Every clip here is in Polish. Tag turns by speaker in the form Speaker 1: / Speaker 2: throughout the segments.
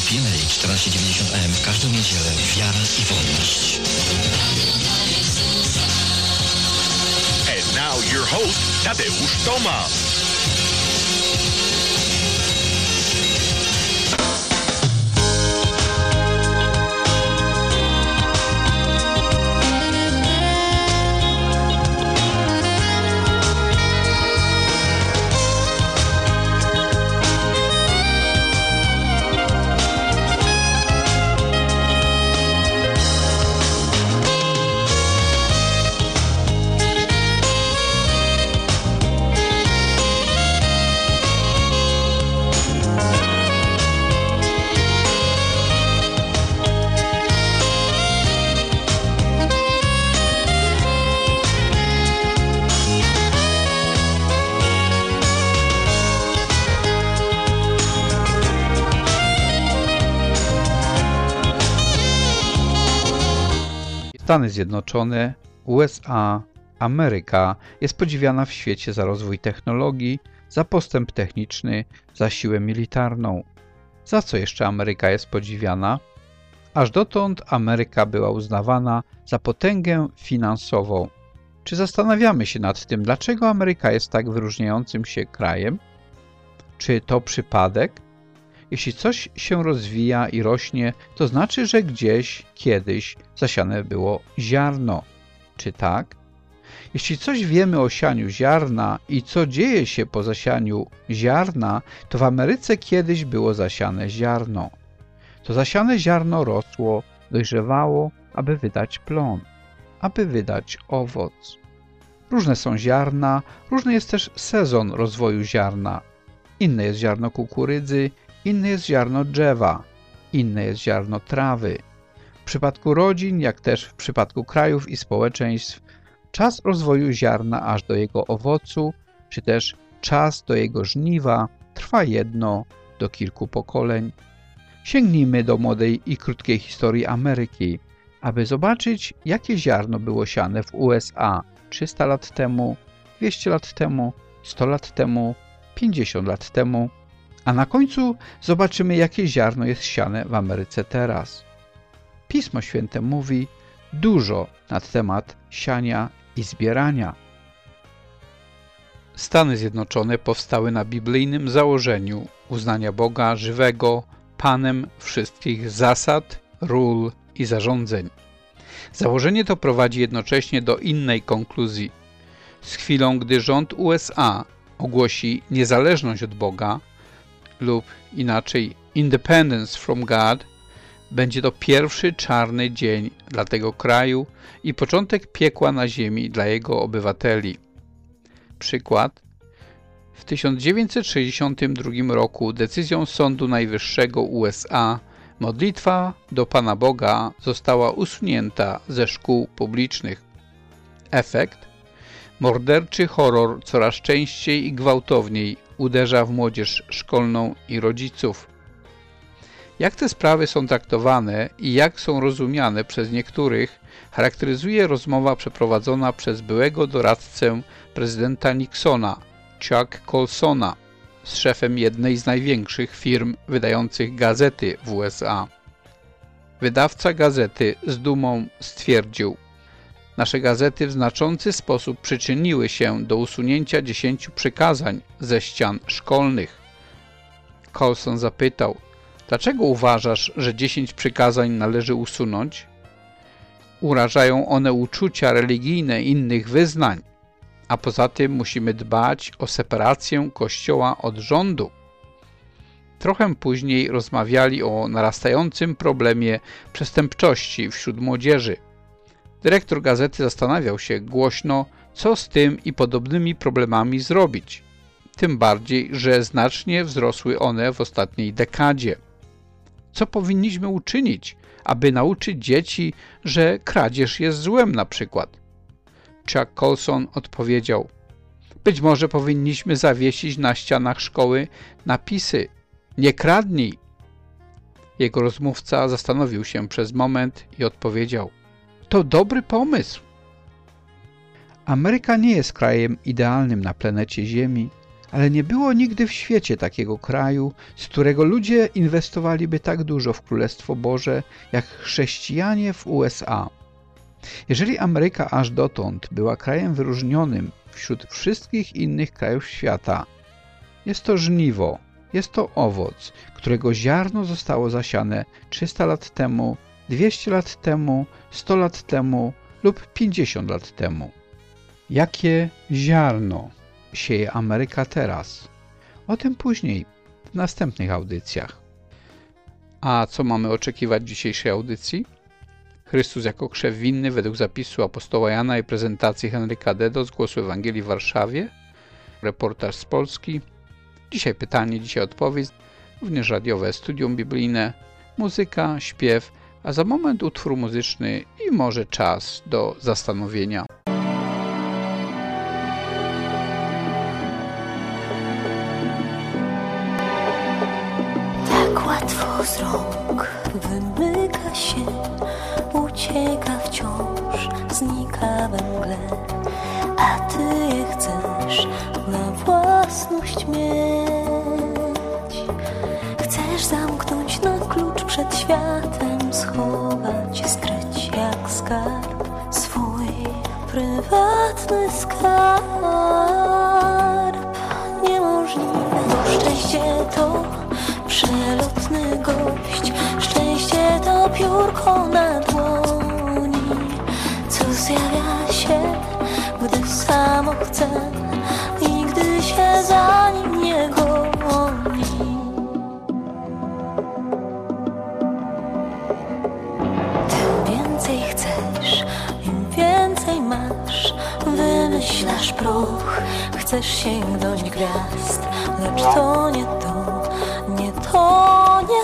Speaker 1: PMA 1490 AM w każdą niedzielę. Wiara i wolność.
Speaker 2: And now your host, Tadeusz Tomasz.
Speaker 3: Stany Zjednoczone, USA, Ameryka jest podziwiana w świecie za rozwój technologii, za postęp techniczny, za siłę militarną. Za co jeszcze Ameryka jest podziwiana? Aż dotąd Ameryka była uznawana za potęgę finansową. Czy zastanawiamy się nad tym, dlaczego Ameryka jest tak wyróżniającym się krajem? Czy to przypadek? Jeśli coś się rozwija i rośnie, to znaczy, że gdzieś, kiedyś zasiane było ziarno. Czy tak? Jeśli coś wiemy o sianiu ziarna i co dzieje się po zasianiu ziarna, to w Ameryce kiedyś było zasiane ziarno. To zasiane ziarno rosło, dojrzewało, aby wydać plon, aby wydać owoc. Różne są ziarna, różny jest też sezon rozwoju ziarna. Inne jest ziarno kukurydzy, inne jest ziarno drzewa, inne jest ziarno trawy. W przypadku rodzin, jak też w przypadku krajów i społeczeństw, czas rozwoju ziarna aż do jego owocu, czy też czas do jego żniwa trwa jedno do kilku pokoleń. Sięgnijmy do młodej i krótkiej historii Ameryki, aby zobaczyć, jakie ziarno było siane w USA 300 lat temu, 200 lat temu, 100 lat temu, 50 lat temu, a na końcu zobaczymy, jakie ziarno jest siane w Ameryce teraz. Pismo Święte mówi dużo na temat siania i zbierania. Stany Zjednoczone powstały na biblijnym założeniu uznania Boga żywego Panem wszystkich zasad, ról i zarządzeń. Założenie to prowadzi jednocześnie do innej konkluzji. Z chwilą, gdy rząd USA ogłosi niezależność od Boga, lub inaczej independence from God, będzie to pierwszy czarny dzień dla tego kraju i początek piekła na ziemi dla jego obywateli. Przykład. W 1962 roku decyzją Sądu Najwyższego USA modlitwa do Pana Boga została usunięta ze szkół publicznych. Efekt? Morderczy horror coraz częściej i gwałtowniej uderza w młodzież szkolną i rodziców. Jak te sprawy są traktowane i jak są rozumiane przez niektórych, charakteryzuje rozmowa przeprowadzona przez byłego doradcę prezydenta Nixona, Chuck Colsona, z szefem jednej z największych firm wydających gazety w USA. Wydawca gazety z dumą stwierdził: nasze gazety w znaczący sposób przyczyniły się do usunięcia 10 przykazań ze ścian szkolnych. Colson zapytał: dlaczego uważasz, że 10 przykazań należy usunąć? Urażają one uczucia religijne innych wyznań, a poza tym musimy dbać o separację Kościoła od rządu. Trochę później rozmawiali o narastającym problemie przestępczości wśród młodzieży. Dyrektor gazety zastanawiał się głośno, co z tym i podobnymi problemami zrobić. Tym bardziej, że znacznie wzrosły one w ostatniej dekadzie. Co powinniśmy uczynić, aby nauczyć dzieci, że kradzież jest złem na przykład? Chuck Colson odpowiedział: być może powinniśmy zawiesić na ścianach szkoły napisy: nie kradnij. Jego rozmówca zastanowił się przez moment i odpowiedział: to dobry pomysł. Ameryka nie jest krajem idealnym na planecie Ziemi, ale nie było nigdy w świecie takiego kraju, z którego ludzie inwestowaliby tak dużo w Królestwo Boże, jak chrześcijanie w USA. Jeżeli Ameryka aż dotąd była krajem wyróżnionym wśród wszystkich innych krajów świata, jest to żniwo, jest to owoc, którego ziarno zostało zasiane 300 lat temu, 200 lat temu, 100 lat temu lub 50 lat temu. Jakie ziarno sieje Ameryka teraz? O tym później, w następnych audycjach. A co mamy oczekiwać w dzisiejszej audycji? Chrystus jako krzew winny według zapisu apostoła Jana i prezentacji Henryka Dedo z Głosu Ewangelii w Warszawie. Reportaż z Polski. Dzisiaj pytanie, dzisiaj odpowiedź. Również radiowe studium biblijne, muzyka, śpiew, a za moment utwór muzyczny i może czas do zastanowienia.
Speaker 4: Tak łatwo z rąk wymyka się, ucieka wciąż, znika we mgle, a ty je chcesz na własność mieć. Chcesz zamknąć na klucz przed światem, schować, skryć jak skarb, swój prywatny skarb. Niemożliwe, bo szczęście to przelotny gość, szczęście to piórko na dłoni, co zjawia się, gdy samo chce i gdy się za nim nie goni. Tym więcej chcesz, im więcej masz, wymyślasz proch, chcesz sięgnąć gwiazd, lecz to nie to, nie to, nie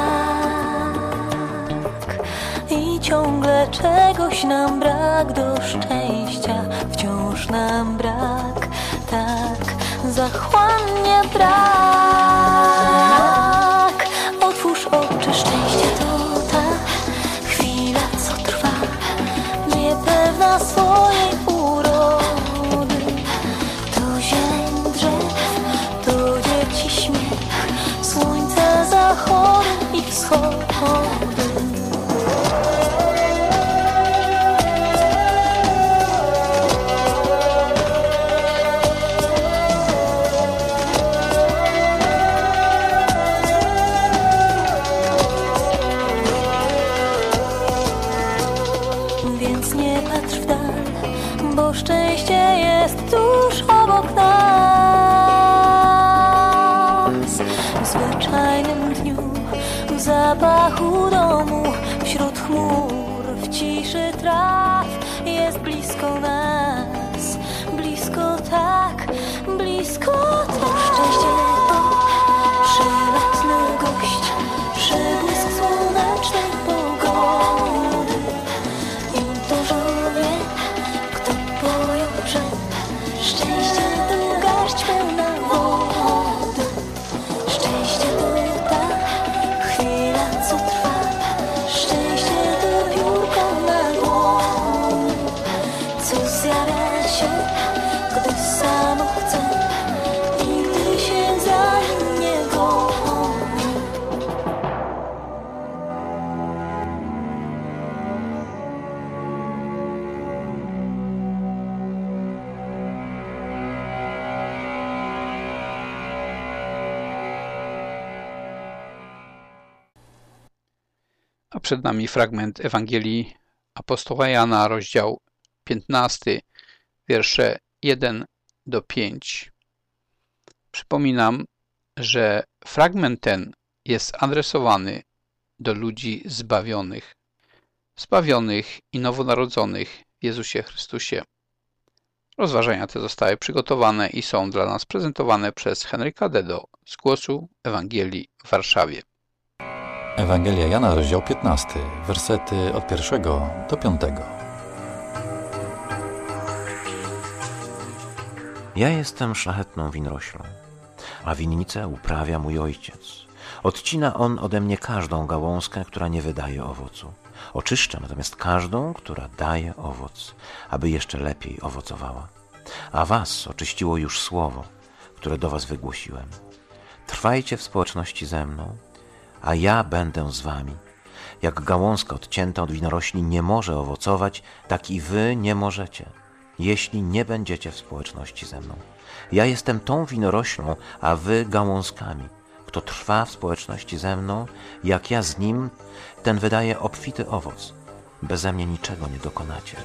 Speaker 4: tak. I ciągle czegoś nam brak, do szczęścia wciąż nam brak, tak zachłannie brak. Otwórz oczy, szczęście to ta chwila, co trwa, niepewna swojej urody. To zieleń drzew, to dzieci śmiech, słońce zachody i wschody. Więc nie patrz w dal, bo szczęście jest tuż obok nas. W zwyczajnym dniu, w zapachu domu, wśród chmur, w ciszy traw, jest blisko nas, blisko tak, blisko tak. Szczęście to przelotny gość, przybłysk słonecznej pogody. I dużo wie, kto pojął, że szczęście to garść pełna wody. Szczęście to ta chwila, co trwa, szczęście to piórko na dłoni, co zjawia się, gdy samo chce i gdy się za nim nie goni.
Speaker 3: A przed nami fragment Ewangelii apostoła Jana, rozdział 15, wiersze 1 do 5. Przypominam, że fragment ten jest adresowany do ludzi zbawionych i nowonarodzonych w Jezusie Chrystusie. Rozważania te zostały przygotowane i są dla nas prezentowane przez Henryka Dedo z Głosu Ewangelii w Warszawie.
Speaker 5: Ewangelia Jana, rozdział 15, wersety od 1 do 5.
Speaker 6: Ja jestem szlachetną winoroślą, a winnicę uprawia mój ojciec. Odcina on ode mnie każdą gałązkę, która nie wydaje owocu. Oczyszcza natomiast każdą, która daje owoc, aby jeszcze lepiej owocowała. A was oczyściło już słowo, które do was wygłosiłem. Trwajcie w społeczności ze mną, a ja będę z wami. Jak gałązka odcięta od winorośli nie może owocować, tak i wy nie możecie, jeśli nie będziecie w społeczności ze mną. Ja jestem tą winoroślą, a wy gałązkami. Kto trwa w społeczności ze mną, jak ja z nim, ten wydaje obfity owoc. Beze mnie niczego nie dokonacie.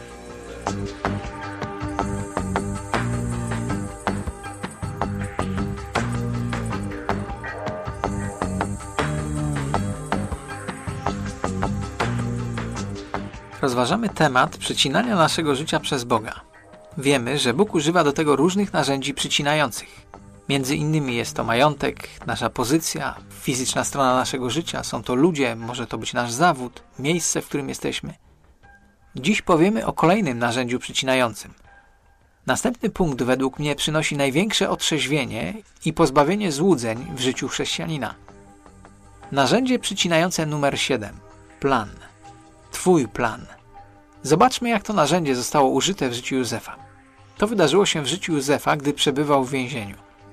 Speaker 3: Rozważamy temat przycinania naszego życia przez Boga. Wiemy, że Bóg używa do tego różnych narzędzi przycinających. Między innymi jest to majątek, nasza pozycja, fizyczna strona naszego życia, są to ludzie, może to być nasz zawód, miejsce, w którym jesteśmy. Dziś powiemy o kolejnym narzędziu przycinającym. Następny punkt według mnie przynosi największe otrzeźwienie i pozbawienie złudzeń w życiu chrześcijanina. Narzędzie przycinające numer 7. Plan. Twój plan. Zobaczmy, jak to narzędzie zostało użyte w życiu Józefa. To wydarzyło się w życiu Józefa, gdy przebywał w więzieniu.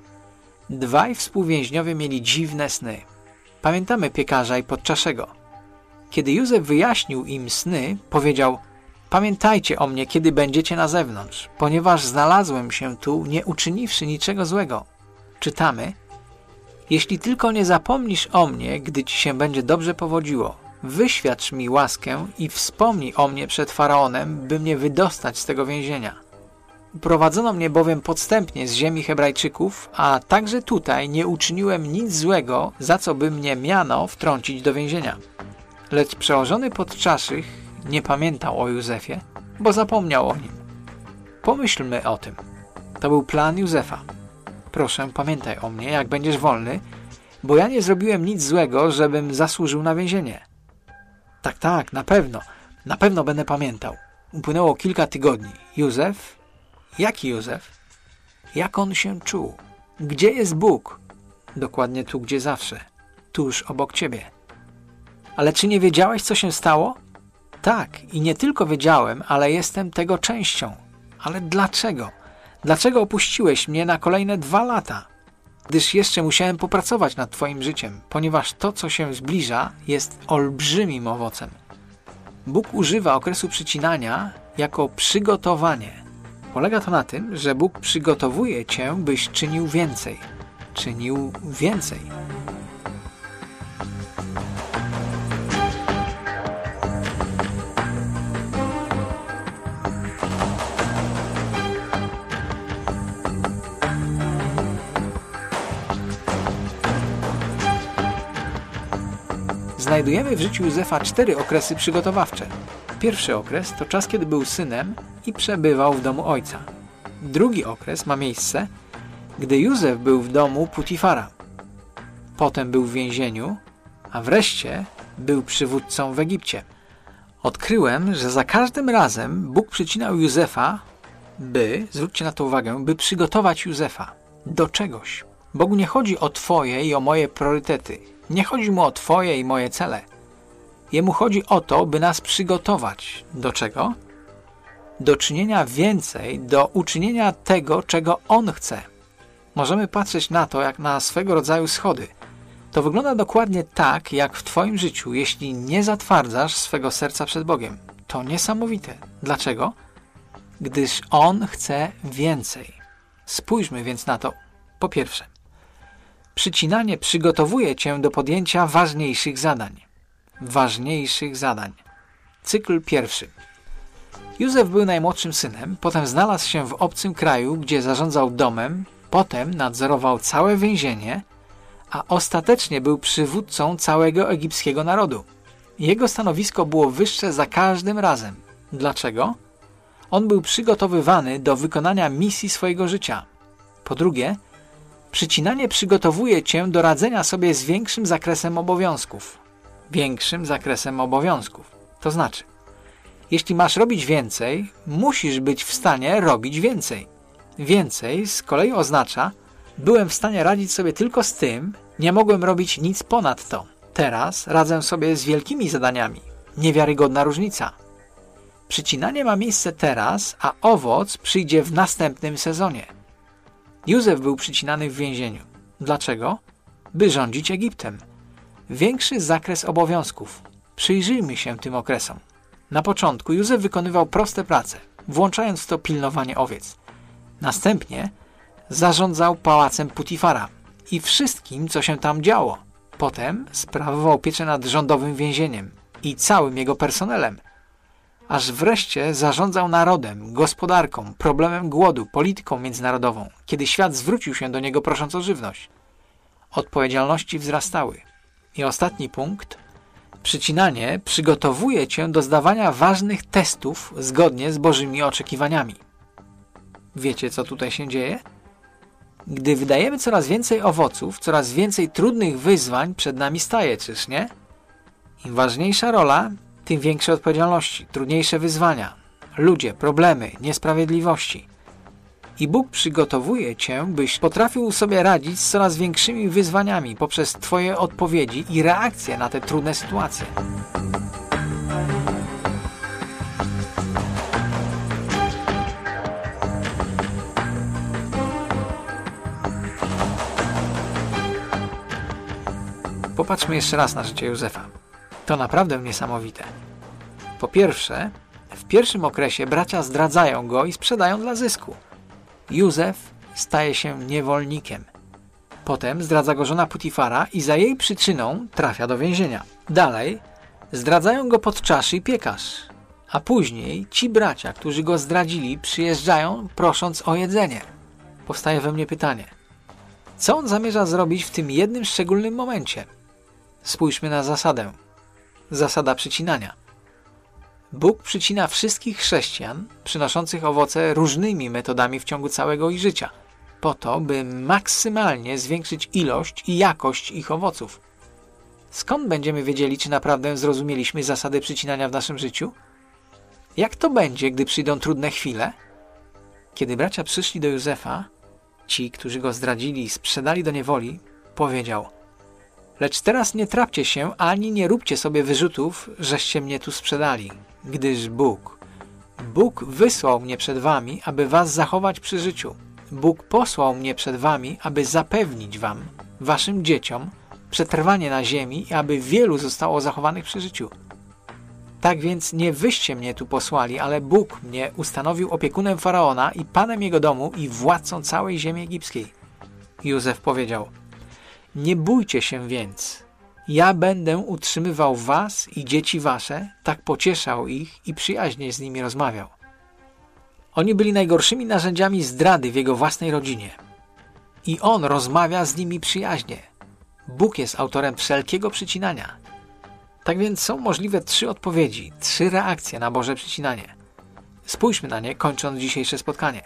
Speaker 3: Dwaj współwięźniowie mieli dziwne sny. Pamiętamy piekarza i podczaszego. Kiedy Józef wyjaśnił im sny, powiedział: pamiętajcie o mnie, kiedy będziecie na zewnątrz, ponieważ znalazłem się tu, nie uczyniwszy niczego złego. Czytamy: jeśli tylko nie zapomnisz o mnie, gdy ci się będzie dobrze powodziło, wyświadcz mi łaskę i wspomnij o mnie przed Faraonem, by mnie wydostać z tego więzienia. Uprowadzono mnie bowiem podstępnie z ziemi Hebrajczyków, a także tutaj nie uczyniłem nic złego, za co by mnie miano wtrącić do więzienia. Lecz przełożony podczaszych nie pamiętał o Józefie, bo zapomniał o nim. Pomyślmy o tym. To był plan Józefa. Proszę, pamiętaj o mnie, jak będziesz wolny, bo ja nie zrobiłem nic złego, żebym zasłużył na więzienie. Tak, na pewno będę pamiętał. Upłynęło kilka tygodni. Józef? Jaki Józef? Jak on się czuł? Gdzie jest Bóg? Dokładnie tu, gdzie zawsze. Tuż obok ciebie. Ale czy nie wiedziałeś, co się stało? Tak, i nie tylko wiedziałem, ale jestem tego częścią. Ale dlaczego? Dlaczego opuściłeś mnie na kolejne 2 lata? Gdyż jeszcze musiałem popracować nad twoim życiem, ponieważ to, co się zbliża, jest olbrzymim owocem. Bóg używa okresu przycinania jako przygotowanie. Polega to na tym, że Bóg przygotowuje cię, byś czynił więcej. Czynił więcej. Znajdujemy w życiu Józefa 4 okresy przygotowawcze. Pierwszy okres to czas, kiedy był synem i przebywał w domu ojca. Drugi okres ma miejsce, gdy Józef był w domu Putifara. Potem był w więzieniu, a wreszcie był przywódcą w Egipcie. Odkryłem, że za każdym razem Bóg przycinał Józefa, zwróćcie na to uwagę, by przygotować Józefa do czegoś. Bogu nie chodzi o twoje i o moje priorytety. Nie chodzi mu o twoje i moje cele. Jemu chodzi o to, by nas przygotować. Do czego? Do czynienia więcej, do uczynienia tego, czego On chce. Możemy patrzeć na to, jak na swego rodzaju schody. To wygląda dokładnie tak, jak w twoim życiu, jeśli nie zatwardzasz swego serca przed Bogiem. To niesamowite. Dlaczego? Gdyż On chce więcej. Spójrzmy więc na to. Po pierwsze, przycinanie przygotowuje cię do podjęcia ważniejszych zadań. Cykl pierwszy. Józef był najmłodszym synem, potem znalazł się w obcym kraju, gdzie zarządzał domem, potem nadzorował całe więzienie, a ostatecznie był przywódcą całego egipskiego narodu. Jego stanowisko było wyższe za każdym razem. Dlaczego? On był przygotowywany do wykonania misji swojego życia. Po drugie, przycinanie przygotowuje cię do radzenia sobie z większym zakresem obowiązków. To znaczy, jeśli masz robić więcej, musisz być w stanie robić więcej. Więcej z kolei oznacza, byłem w stanie radzić sobie tylko z tym, nie mogłem robić nic ponad to. Teraz radzę sobie z wielkimi zadaniami. Niewiarygodna różnica. Przycinanie ma miejsce teraz, a owoc przyjdzie w następnym sezonie.
Speaker 7: Józef był przycinany w więzieniu. Dlaczego? By rządzić Egiptem. Większy zakres obowiązków. Przyjrzyjmy się tym okresom. Na początku Józef wykonywał proste prace, włączając w to pilnowanie owiec. Następnie zarządzał pałacem Putifara i wszystkim, co się tam działo. Potem sprawował pieczę nad rządowym więzieniem i całym jego personelem. Aż wreszcie zarządzał narodem, gospodarką, problemem głodu, polityką międzynarodową, kiedy świat zwrócił się do niego prosząc o żywność. Odpowiedzialności wzrastały. I ostatni punkt. Przycinanie przygotowuje cię do zdawania ważnych testów zgodnie z Bożymi oczekiwaniami. Wiecie, co tutaj się dzieje? Gdy wydajemy coraz więcej owoców, coraz więcej trudnych wyzwań przed nami staje, czyż nie? Im ważniejsza rola, tym większe odpowiedzialności, trudniejsze wyzwania, ludzie, problemy, niesprawiedliwości. I Bóg przygotowuje cię, byś potrafił sobie radzić z coraz większymi wyzwaniami poprzez twoje odpowiedzi i reakcje na te trudne sytuacje. Popatrzmy jeszcze raz na życie Józefa. To naprawdę niesamowite. Po pierwsze, w pierwszym okresie bracia zdradzają go i sprzedają dla zysku. Józef staje się niewolnikiem. Potem zdradza go żona Putifara i za jej przyczyną trafia do więzienia. Dalej zdradzają go podczaszy i piekarz. A później ci bracia, którzy go zdradzili, przyjeżdżają prosząc o jedzenie. Powstaje we mnie pytanie. Co on zamierza zrobić w tym jednym szczególnym momencie? Spójrzmy na zasadę. Zasada przycinania. Bóg przycina wszystkich chrześcijan przynoszących owoce różnymi metodami w ciągu całego ich życia, po to, by maksymalnie zwiększyć ilość i jakość ich owoców. Skąd będziemy wiedzieli, czy naprawdę zrozumieliśmy zasady przycinania w naszym życiu? Jak to będzie, gdy przyjdą trudne chwile? Kiedy bracia przyszli do Józefa, ci, którzy go zdradzili i sprzedali do niewoli, powiedział: lecz teraz nie trapcie się, ani nie róbcie sobie wyrzutów, żeście mnie tu sprzedali, gdyż Bóg wysłał mnie przed wami, aby was zachować przy życiu. Bóg posłał mnie przed wami, aby zapewnić wam, waszym dzieciom, przetrwanie na ziemi i aby wielu zostało zachowanych przy życiu. Tak więc nie wyście mnie tu posłali, ale Bóg mnie ustanowił opiekunem Faraona i panem jego domu i władcą całej ziemi egipskiej. Józef powiedział: nie bójcie się więc. Ja będę utrzymywał was i dzieci wasze, tak pocieszał ich i przyjaźnie z nimi rozmawiał. Oni byli najgorszymi narzędziami zdrady w jego własnej rodzinie. I on rozmawia z nimi przyjaźnie. Bóg jest autorem wszelkiego przycinania. Tak więc są możliwe 3 odpowiedzi, 3 reakcje na Boże przycinanie. Spójrzmy na nie, kończąc dzisiejsze spotkanie.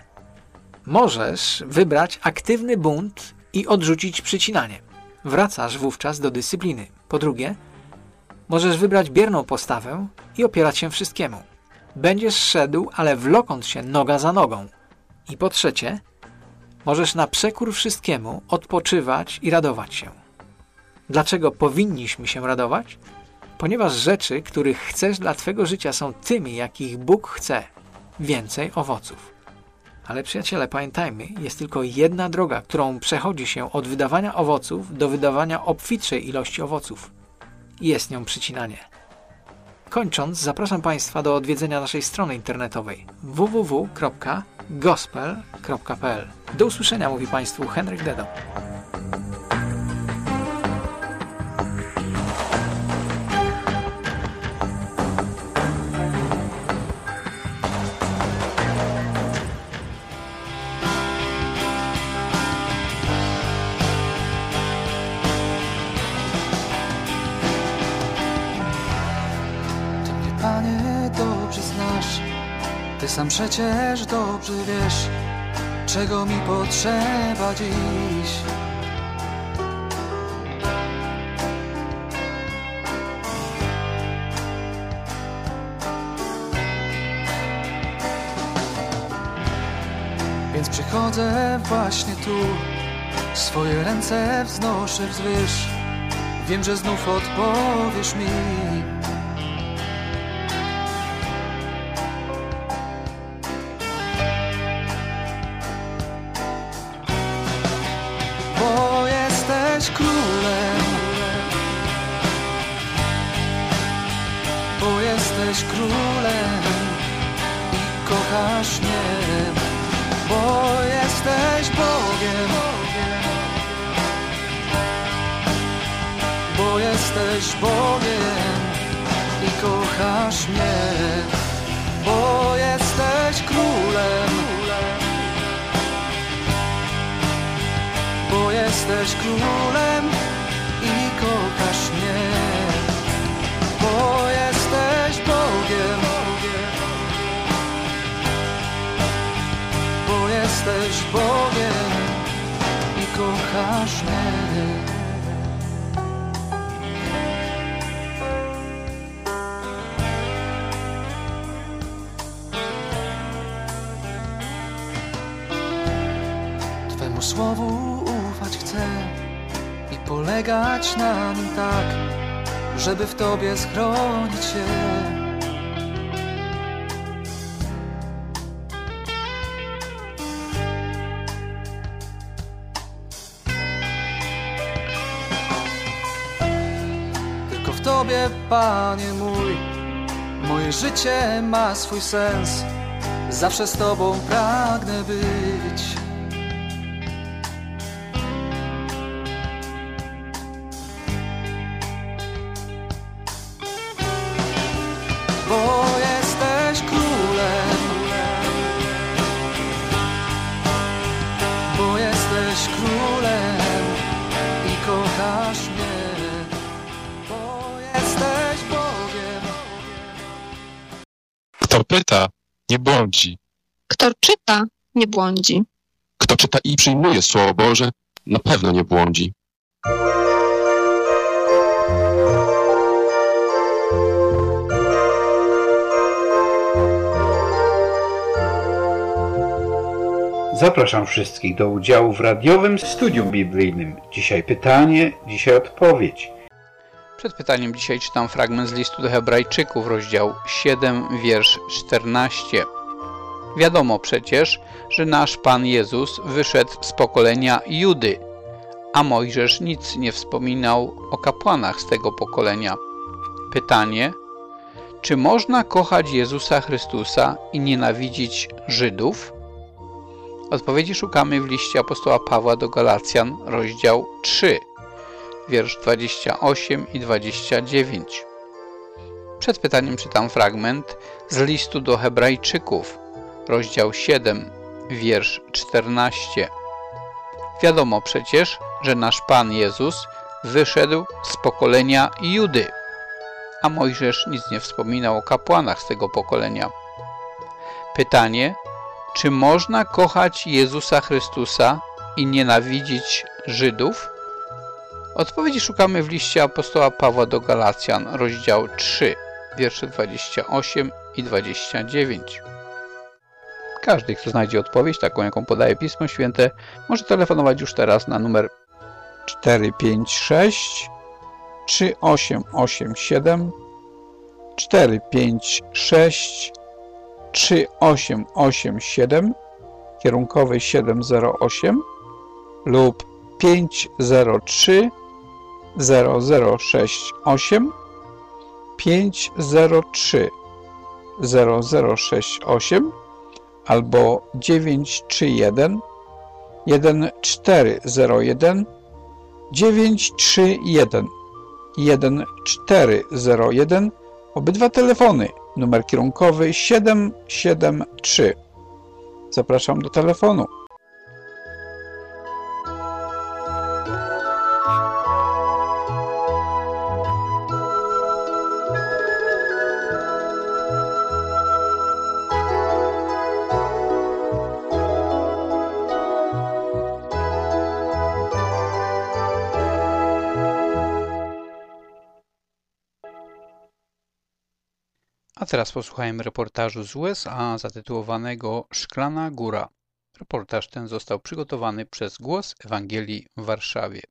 Speaker 7: Możesz wybrać aktywny bunt i odrzucić przycinanie. Wracasz wówczas do dyscypliny. Po drugie, możesz wybrać bierną postawę i opierać się wszystkiemu. Będziesz szedł, ale wlokąc się noga za nogą. I po trzecie, możesz na przekór wszystkiemu odpoczywać i radować się. Dlaczego powinniśmy się radować? Ponieważ rzeczy, których chcesz dla twego życia, są tymi, jakich Bóg chce. Więcej owoców. Ale przyjaciele, pamiętajmy, jest tylko jedna droga, którą przechodzi się od wydawania owoców do wydawania obfitszej ilości owoców. Jest nią przycinanie. Kończąc, zapraszam Państwa do odwiedzenia naszej strony internetowej www.gospel.pl. Do usłyszenia, mówi Państwu Henryk Dedo.
Speaker 8: Panie, dobrze znasz, Ty sam przecież dobrze wiesz, czego mi potrzeba dziś. Więc przychodzę właśnie tu, swoje ręce wznoszę wzwyż. Wiem, że znów odpowiesz mi. bo jesteś królem i kochasz mnie, bo jesteś Bogiem, bo jesteś Bogiem i kochasz mnie, bo jesteś królem, bo jesteś królem i kochasz mnie, bo jesteś Bogiem, bo jesteś Bogiem i kochasz mnie. Twemu słowu ufać chcę i polegać na nim tak, żeby w Tobie schronić się. Tylko w Tobie, Panie mój, moje życie ma swój sens. Zawsze z Tobą pragnę być. Bo jesteś królem, bo jesteś królem i kochasz mnie, bo jesteś Bogiem.
Speaker 9: Kto pyta, nie błądzi.
Speaker 10: Kto czyta, nie błądzi.
Speaker 9: Kto czyta i przyjmuje Słowo Boże, na pewno nie błądzi.
Speaker 3: Zapraszam wszystkich do udziału w radiowym studium biblijnym. Dzisiaj pytanie, dzisiaj odpowiedź. Przed pytaniem dzisiaj czytam fragment z listu do Hebrajczyków, rozdział 7, wiersz 14. Wiadomo przecież, że nasz Pan Jezus wyszedł z pokolenia Judy, a Mojżesz nic nie wspominał o kapłanach z tego pokolenia. Pytanie, czy można kochać Jezusa Chrystusa i nienawidzić Żydów? Odpowiedzi szukamy w liście apostoła Pawła do Galacjan, rozdział 3, wiersz 28 i 29. Przed pytaniem czytam fragment z listu do Hebrajczyków, rozdział 7, wiersz 14. Wiadomo przecież, że nasz Pan Jezus wyszedł z pokolenia Judy, a Mojżesz nic nie wspominał o kapłanach z tego pokolenia. Pytanie, czy można kochać Jezusa Chrystusa i nienawidzić Żydów? Odpowiedzi szukamy w liście apostoła Pawła do Galacjan, rozdział 3, wiersze 28 i 29. Każdy, kto znajdzie odpowiedź, taką jaką podaje Pismo Święte, może telefonować już teraz na numer 456 3887 456 3887, kierunkowy 708 lub 503 0068 503 0068 albo 931 1401 931 1401. Obydwa telefony, numer kierunkowy 773. Zapraszam do telefonu. A teraz posłuchajmy reportażu z USA zatytułowanego Szklana Góra. Reportaż ten został przygotowany przez Głos Ewangelii w Warszawie.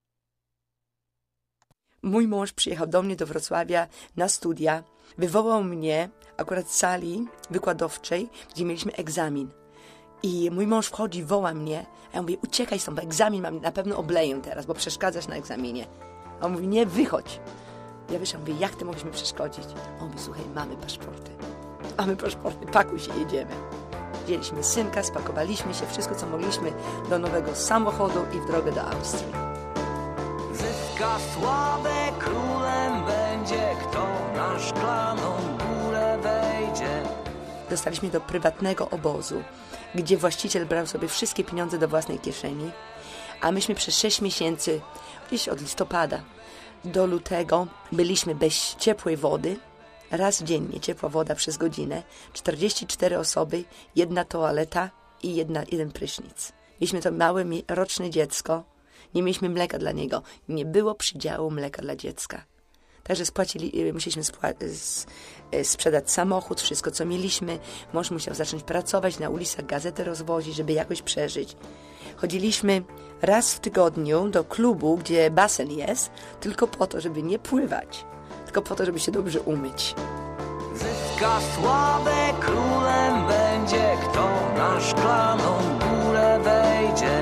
Speaker 11: Mój mąż przyjechał do mnie do Wrocławia na studia. Wywołał mnie akurat z sali wykładowczej, gdzie mieliśmy egzamin. I mój mąż wchodzi, woła mnie, a ja mówię, uciekaj stąd, bo egzamin mam, na pewno obleję teraz, bo przeszkadzasz na egzaminie. A on mówi, nie, wychodź. Ja wyszłam, mówię, jak ty mogłeś mi przeszkodzić? On mówi, słuchaj, mamy paszporty, pakuj się, jedziemy. Wzięliśmy synka, spakowaliśmy się, wszystko co mogliśmy do nowego samochodu i w drogę do Austrii.
Speaker 8: Zyska sławę, królem będzie, kto na szklaną górę wejdzie.
Speaker 11: Dostaliśmy do prywatnego obozu, gdzie właściciel brał sobie wszystkie pieniądze do własnej kieszeni, a myśmy przez 6 miesięcy, gdzieś od listopada do lutego, byliśmy bez ciepłej wody, raz dziennie ciepła woda przez godzinę, 44 osoby, 1 toaleta i jeden prysznic. Mieliśmy to małe, roczne dziecko, nie mieliśmy mleka dla niego, nie było przydziału mleka dla dziecka. Także musieliśmy sprzedać samochód, wszystko co mieliśmy. Mąż musiał zacząć pracować, na ulicach gazetę rozwozić, żeby jakoś przeżyć. Chodziliśmy raz w tygodniu do klubu, gdzie basen jest, tylko po to, żeby nie pływać, tylko po to, żeby się dobrze umyć.
Speaker 8: Zyska sławę, królem będzie, kto na szklaną górę wejdzie.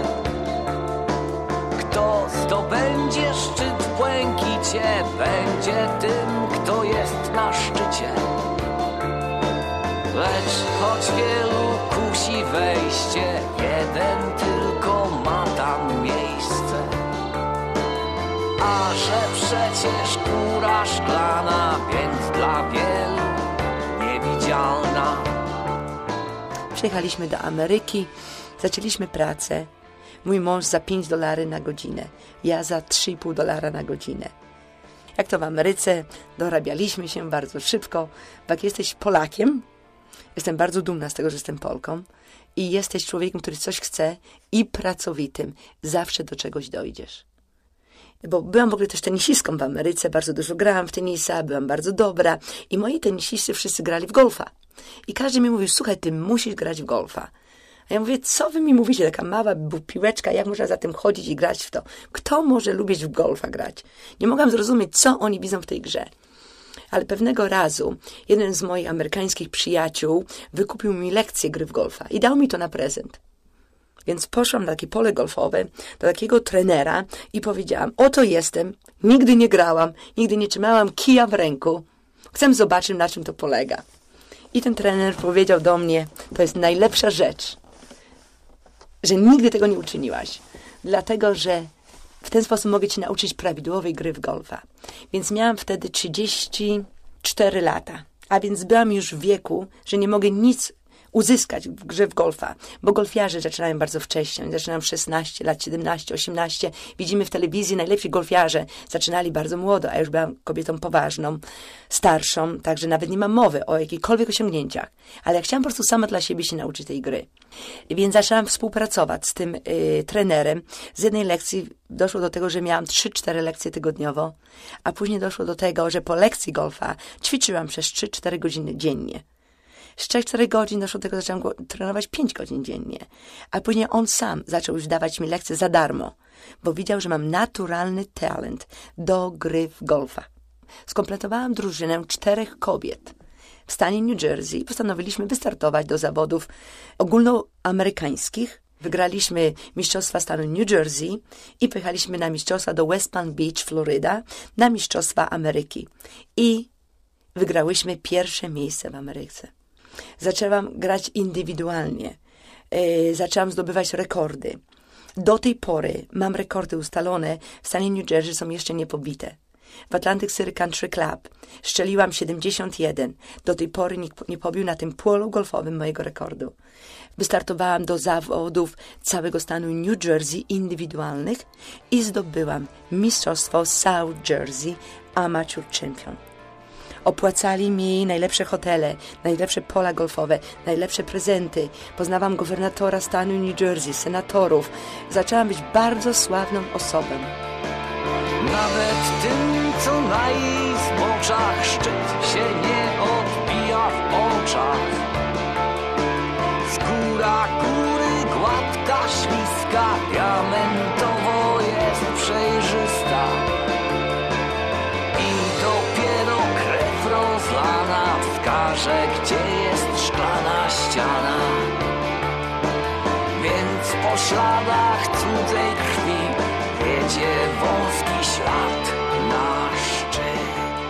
Speaker 8: Kto zdobędzie szczyt w błękicie, będzie tym, kto jest na szczycie. Lecz choć wielu kusi wejście, jeden tylko ma tam miejsce. A że przecież góra szklana, więc dla wielu niewidzialna.
Speaker 11: Przyjechaliśmy do Ameryki, zaczęliśmy pracę. Mój mąż za $5 na godzinę, ja za $3,5 na godzinę. Jak to w Ameryce, dorabialiśmy się bardzo szybko. Jak jesteś Polakiem, jestem bardzo dumna z tego, że jestem Polką, i jesteś człowiekiem, który coś chce i pracowitym, zawsze do czegoś dojdziesz. Bo byłam w ogóle też tenisistką w Ameryce, bardzo dużo grałam w tenisa, byłam bardzo dobra i moi tenisiści wszyscy grali w golfa. I każdy mi mówił, słuchaj, ty musisz grać w golfa. A ja mówię, co wy mi mówicie, taka mała piłeczka, jak można za tym chodzić i grać w to? Kto może lubić w golfa grać? Nie mogłam zrozumieć, co oni widzą w tej grze. Ale pewnego razu jeden z moich amerykańskich przyjaciół wykupił mi lekcję gry w golfa i dał mi to na prezent. Więc poszłam na takie pole golfowe do takiego trenera i powiedziałam, oto jestem, nigdy nie grałam, nigdy nie trzymałam kija w ręku. Chcę zobaczyć, na czym to polega. I ten trener powiedział do mnie, to jest najlepsza rzecz, że nigdy tego nie uczyniłaś. Dlatego, że w ten sposób mogę cię nauczyć prawidłowej gry w golfa. Więc miałam wtedy 34 lata. A więc byłam już w wieku, że nie mogę nic uzyskać w grze w golfa, bo golfiarze zaczynają bardzo wcześnie. Oni zaczynają w 16 lat, 17, 18. Widzimy w telewizji, najlepsi golfiarze zaczynali bardzo młodo, a ja już byłam kobietą poważną, starszą, także nawet nie mam mowy o jakichkolwiek osiągnięciach. Ale ja chciałam po prostu sama dla siebie się nauczyć tej gry. Więc zaczęłam współpracować z tym trenerem. Z jednej lekcji doszło do tego, że miałam 3-4 lekcje tygodniowo, a później doszło do tego, że po lekcji golfa ćwiczyłam przez 3-4 godziny dziennie. Z 3-4 godzin doszło do tego, że zaczęłam trenować 5 godzin dziennie. A później on sam zaczął już dawać mi lekcje za darmo, bo widział, że mam naturalny talent do gry w golfa. Skompletowałam drużynę 4 kobiet w stanie New Jersey i postanowiliśmy wystartować do zawodów ogólnoamerykańskich. Wygraliśmy mistrzostwa stanu New Jersey i pojechaliśmy na mistrzostwa do West Palm Beach, Floryda, na mistrzostwa Ameryki. I wygrałyśmy pierwsze miejsce w Ameryce. Zaczęłam grać indywidualnie. Zaczęłam zdobywać rekordy. Do tej pory mam rekordy ustalone w stanie New Jersey, są jeszcze niepobite. W Atlantic City Country Club strzeliłam 71. Do tej pory nikt nie pobił na tym polu golfowym mojego rekordu. Wystartowałam do zawodów całego stanu New Jersey indywidualnych i zdobyłam mistrzostwo South Jersey Amateur Champion. Opłacali mi najlepsze hotele, najlepsze pola golfowe, najlepsze prezenty. Poznałam gubernatora stanu New Jersey, senatorów. Zaczęłam być bardzo sławną osobą.
Speaker 8: Nawet tym, co na jej zboczach szczyt się nie odbija w oczach. Z góra góry gładka, śliska, diamentowo jest przejrzysta. I dopiero krew rozlana wskaże, gdzie jest szklana ściana. Więc po śladach cudzej krwi jedzie wąski ślad na szczyt.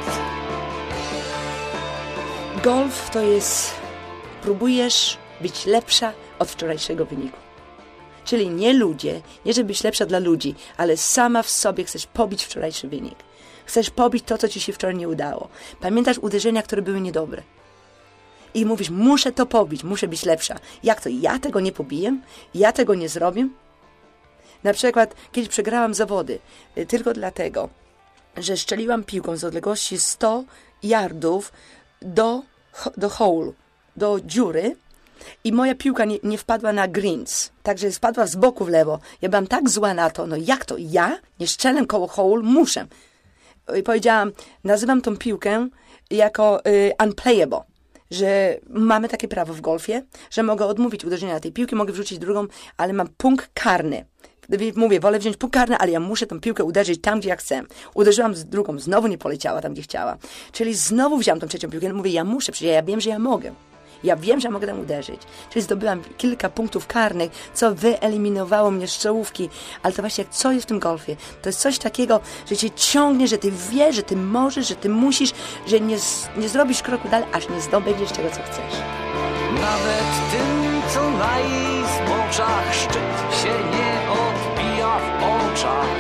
Speaker 11: Golf to jest, próbujesz być lepsza od wczorajszego wyniku. Czyli nie ludzie, nie żeby być lepsza dla ludzi, ale sama w sobie chcesz pobić wczorajszy wynik. Chcesz pobić to, co ci się wczoraj nie udało. Pamiętasz uderzenia, które były niedobre. I mówisz, muszę to pobić, muszę być lepsza. Jak to? Ja tego nie pobiję? Ja tego nie zrobię? Na przykład, kiedyś przegrałam zawody tylko dlatego, że strzeliłam piłką z odległości 100 yardów do hole, do dziury i moja piłka nie wpadła na greens, także spadła z boku w lewo. Ja byłam tak zła na to, no jak to? Ja nie strzelę koło hole? Muszę. I powiedziałam, nazywam tą piłkę jako unplayable, że mamy takie prawo w golfie, że mogę odmówić uderzenia na tej piłki, mogę wrzucić drugą, ale mam punkt karny. Mówię, wolę wziąć punkt karny, ale ja muszę tą piłkę uderzyć tam, gdzie ja chcę. Uderzyłam z drugą, znowu nie poleciała tam, gdzie chciała. Czyli znowu wziąłam tą trzecią piłkę. Mówię, ja muszę, przecież ja wiem, że ja mogę. Ja wiem, że ja mogę tam uderzyć. Czyli zdobyłam kilka punktów karnych, co wyeliminowało mnie z czołówki. Ale to właśnie, co jest w tym golfie? To jest coś takiego, że cię ciągnie, że ty wiesz, że ty możesz, że ty musisz, że nie zrobisz kroku dalej, aż nie zdobędziesz tego, co chcesz.
Speaker 8: Nawet tym, co na jej zboczach szczyt się nie odbija w oczach.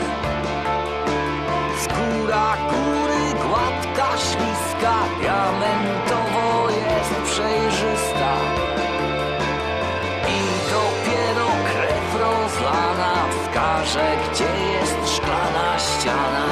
Speaker 8: Skóra góry gładka, śliska, diamentowo jest przejrzysta. I dopiero krew rozlana wskaże, gdzie jest szklana ściana.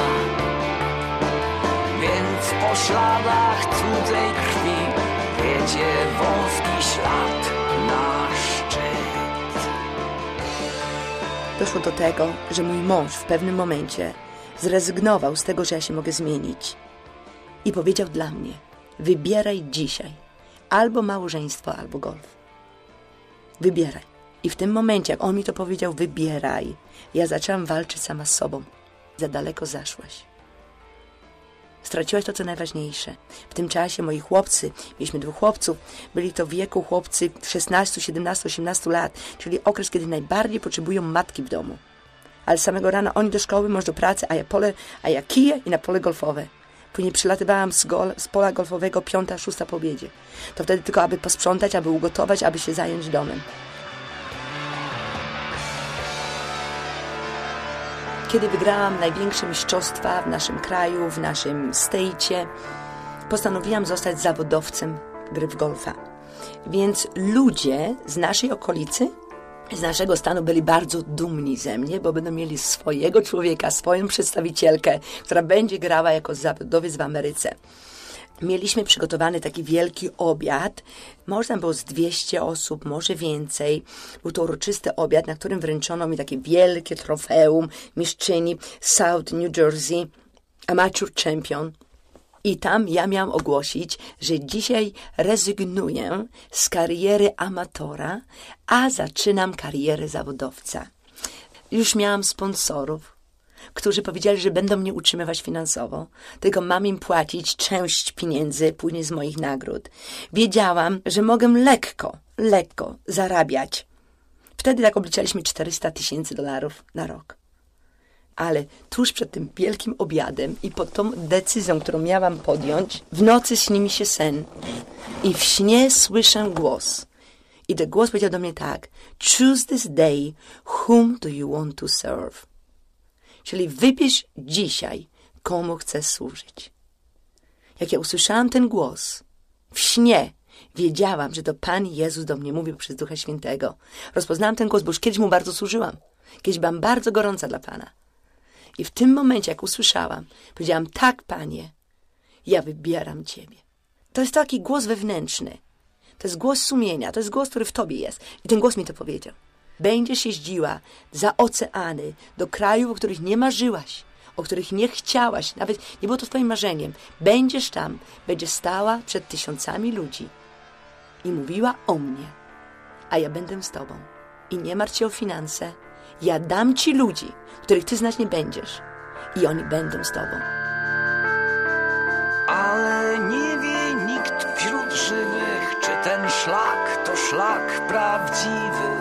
Speaker 8: Więc po śladach cudzej krwi wiedzie wąski ślad na szczyt.
Speaker 11: Doszło do tego, że mój mąż w pewnym momencie zrezygnował z tego, że ja się mogę zmienić. I powiedział dla mnie, wybieraj dzisiaj albo małżeństwo, albo golf. Wybieraj. I w tym momencie, jak on mi to powiedział, wybieraj, ja zaczęłam walczyć sama z sobą. Za daleko zaszłaś. Straciłaś to, co najważniejsze. W tym czasie moi chłopcy, mieliśmy 2 chłopców, byli to w wieku chłopcy 16, 17, 18 lat, czyli okres, kiedy najbardziej potrzebują matki w domu. Ale z samego rana oni do szkoły, może do pracy, a ja kije i na pole golfowe. Później przylatywałam z pola golfowego 5, 6 po obiedzie. To wtedy tylko, aby posprzątać, aby ugotować, aby się zająć domem. Kiedy wygrałam największe mistrzostwa w naszym kraju, w naszym stejcie, postanowiłam zostać zawodowcem gry w golfa. Więc ludzie z naszej okolicy, z naszego stanu byli bardzo dumni ze mnie, bo będą mieli swojego człowieka, swoją przedstawicielkę, która będzie grała jako zawodowiec w Ameryce. Mieliśmy przygotowany taki wielki obiad, może tam było z 200 osób, może więcej. Był to uroczysty obiad, na którym wręczono mi takie wielkie trofeum mistrzyni South New Jersey, amateur champion. I tam ja miałam ogłosić, że dzisiaj rezygnuję z kariery amatora, a zaczynam karierę zawodowca. Już miałam sponsorów, którzy powiedzieli, że będą mnie utrzymywać finansowo, tylko mam im płacić część pieniędzy później z moich nagród. Wiedziałam, że mogę lekko zarabiać. Wtedy tak obliczaliśmy $400,000 na rok. Ale tuż przed tym wielkim obiadem i pod tą decyzją, którą miałam podjąć, w nocy śni mi się sen i w śnie słyszę głos. I ten głos powiedział do mnie tak: choose this day, whom do you want to serve? Czyli wybierz dzisiaj, komu chcesz służyć. Jak ja usłyszałam ten głos w śnie, wiedziałam, że to Pan Jezus do mnie mówił przez Ducha Świętego. Rozpoznałam ten głos, bo już kiedyś Mu bardzo służyłam. Kiedyś byłam bardzo gorąca dla Pana. I w tym momencie, jak usłyszałam, powiedziałam: tak, Panie, ja wybieram Ciebie. To jest taki głos wewnętrzny. To jest głos sumienia. To jest głos, który w Tobie jest. I ten głos mi to powiedział. Będziesz jeździła za oceany, do krajów, o których nie marzyłaś, o których nie chciałaś, nawet nie było to Twoim marzeniem. Będziesz tam, będziesz stała przed tysiącami ludzi i mówiła o mnie, a ja będę z Tobą. I nie martw się o finanse. Ja dam Ci ludzi, których Ty znać nie będziesz, i oni będą z Tobą.
Speaker 8: Ale nie wie nikt wśród żywych, czy ten szlak to szlak prawdziwy.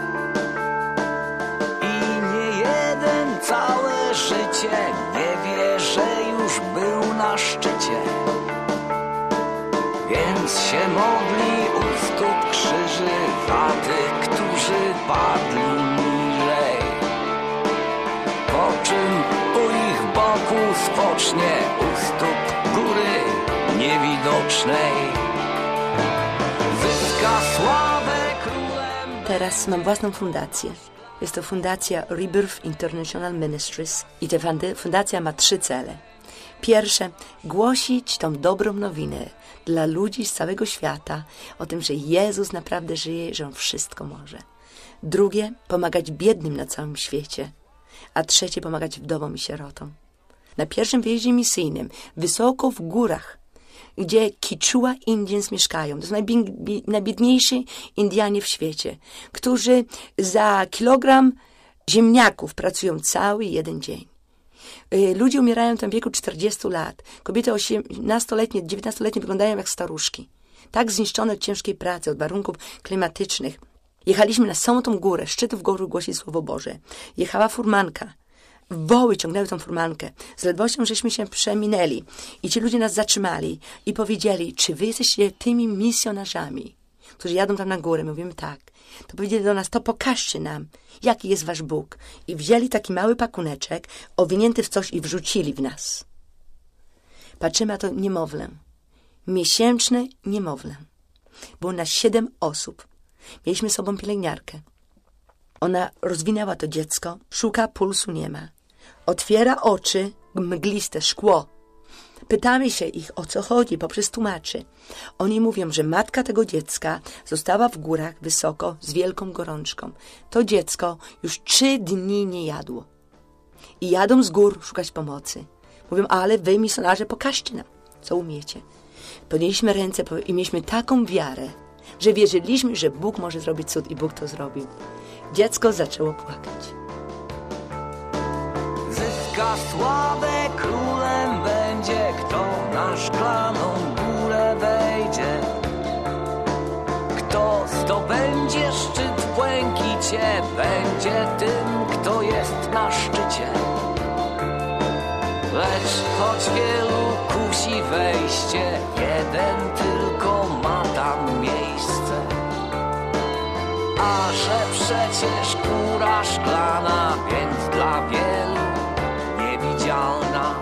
Speaker 8: Całe życie nie wie, że już był na szczycie. Więc się modli u stóp krzyży za tych, którzy padli niżej. Po czym u ich boku spocznie u stóp góry niewidocznej. Zyska sławę królem.
Speaker 11: Teraz mam własną fundację. Jest to fundacja Rebirth International Ministries i ta fundacja ma 3 cele. Pierwsze, głosić tą dobrą nowinę dla ludzi z całego świata o tym, że Jezus naprawdę żyje, że On wszystko może. Drugie, pomagać biednym na całym świecie. A trzecie, pomagać wdowom i sierotom. Na pierwszym wyjeździe misyjnym, wysoko w górach, gdzie Kichua Indians mieszkają. To są najbiedniejsi Indianie w świecie, którzy za kilogram ziemniaków pracują cały jeden dzień. Ludzie umierają tam w wieku 40 lat. Kobiety 18-letnie, 19-letnie wyglądają jak staruszki. Tak zniszczone od ciężkiej pracy, od warunków klimatycznych. Jechaliśmy na samą tą górę, szczytów góry głosić Słowo Boże. Jechała furmanka. Woły ciągnęły tą furmankę. Z ledwością żeśmy się przeminęli. I ci ludzie nas zatrzymali i powiedzieli, czy wy jesteście tymi misjonarzami, którzy jadą tam na górę? My mówimy tak. To powiedzieli do nas, to pokażcie nam, jaki jest wasz Bóg. I wzięli taki mały pakuneczek, owinięty w coś i wrzucili w nas. Patrzymy, a to niemowlę. Miesięczne niemowlę. Było nas 7 osób. Mieliśmy z sobą pielęgniarkę. Ona rozwinęła to dziecko, szuka, pulsu nie ma. Otwiera oczy, mgliste, szkło. Pytamy się ich, o co chodzi, poprzez tłumaczy. Oni mówią, że matka tego dziecka została w górach wysoko z wielką gorączką. To dziecko już 3 dni nie jadło. I jadą z gór szukać pomocy. Mówią, ale wy, misjonarze, pokażcie nam, co umiecie. Podnieśliśmy ręce i mieliśmy taką wiarę, że wierzyliśmy, że Bóg może zrobić cud i Bóg to zrobił. Dziecko zaczęło płakać.
Speaker 8: Zyska sławę królem będzie, kto na szklaną górę wejdzie. Kto zdobędzie szczyt w błękicie, będzie tym, kto jest na szczycie. Lecz choć wielu kusi wejście, jeden tylko ma tam miejsce. A że przecież góra szklana, więc dla wielu niewidzialna.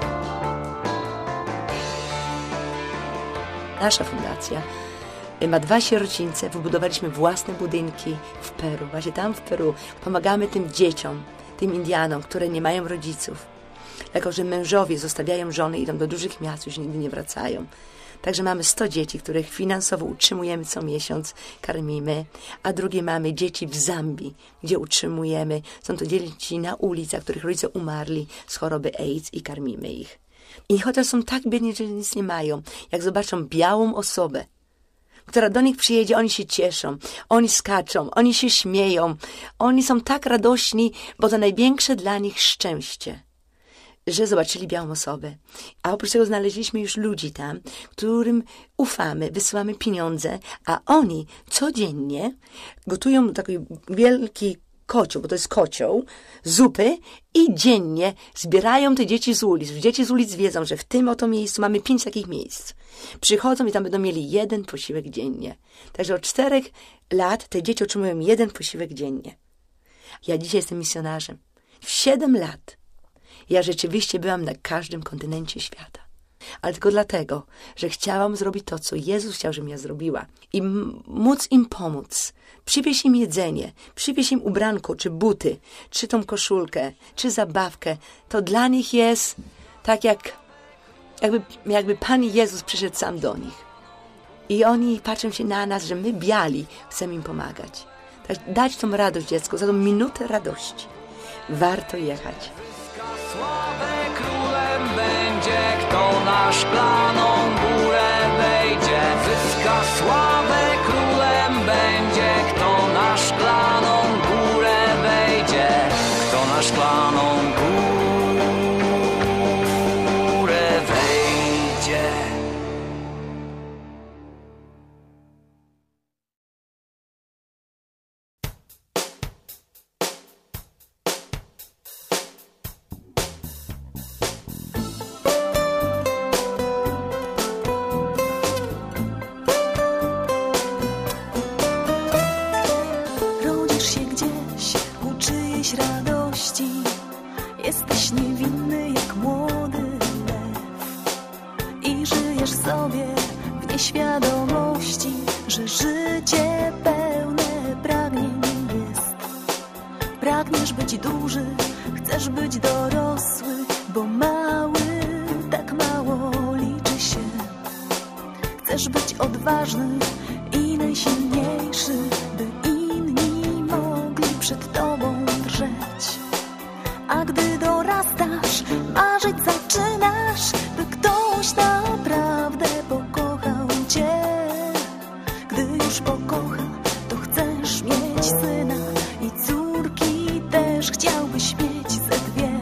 Speaker 11: Nasza fundacja ma 2 sierocińce. Wybudowaliśmy własne budynki w Peru. Właśnie tam w Peru pomagamy tym dzieciom, tym Indianom, które nie mają rodziców. Jako że mężowie zostawiają żony, idą do dużych miast, już nigdy nie wracają. Także mamy 100 dzieci, których finansowo utrzymujemy co miesiąc, karmimy, a drugie mamy dzieci w Zambii, gdzie utrzymujemy. Są to dzieci na ulicach, których rodzice umarli z choroby AIDS i karmimy ich. I chociaż są tak biedni, że nic nie mają, jak zobaczą białą osobę, która do nich przyjedzie, oni się cieszą, oni skaczą, oni się śmieją, oni są tak radośni, bo to największe dla nich szczęście, że zobaczyli białą osobę. A oprócz tego znaleźliśmy już ludzi tam, którym ufamy, wysyłamy pieniądze, a oni codziennie gotują taki wielki kocioł, bo to jest kocioł, zupy i dziennie zbierają te dzieci z ulic. Dzieci z ulic wiedzą, że w tym oto miejscu mamy 5 takich miejsc. Przychodzą i tam będą mieli 1 posiłek dziennie. Także od 4 lat te dzieci otrzymują 1 posiłek dziennie. Ja dzisiaj jestem misjonarzem. W 7 lat ja rzeczywiście byłam na każdym kontynencie świata. Ale tylko dlatego, że chciałam zrobić to, co Jezus chciał, żebym ja zrobiła. I móc im pomóc. Przywieźć im jedzenie, przywieźć im ubranko, czy buty, czy tą koszulkę, czy zabawkę. To dla nich jest tak jakby Pan Jezus przyszedł sam do nich. I oni patrzą się na nas, że my biali chcemy im pomagać. Tak, dać tą radość dziecku, za tą minutę radości. Warto jechać.
Speaker 8: Sławę królem będzie, kto na szklaną górę wejdzie. Zyska sławę królem będzie, kto na szklaną górę wejdzie. Kto na szklaną górę wejdzie.
Speaker 4: że życie pełne pragnień jest. Pragniesz być duży, chcesz być dorosły, bo mały tak mało liczy się. Chcesz być odważny i najsilniejszy, by inni mogli przed tobą drżeć. A gdy dorastasz, marzyć zaczynasz, by ktoś naprawdę pokochał cię. Gdy już pokocha, to chcesz mieć syna i córki też chciałbyś mieć ze dwie.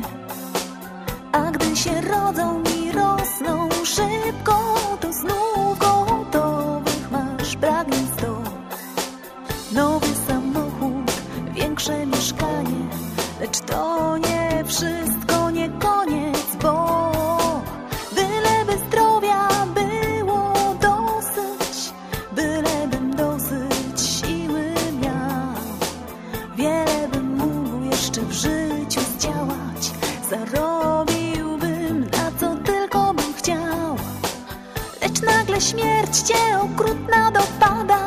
Speaker 4: A gdy się rodzą i rosną szybko, to znów gotowych masz pragnień 100. Nowy samochód, większe mieszkanie, lecz to nie wszystko, nie koniec, bo byleby zdrowia było dosyć, bylebym dosyć siły miał, wiele bym mógł jeszcze w życiu zdziałać, zarobiłbym na co tylko bym chciał. Lecz nagle śmierć cię okrutna dopada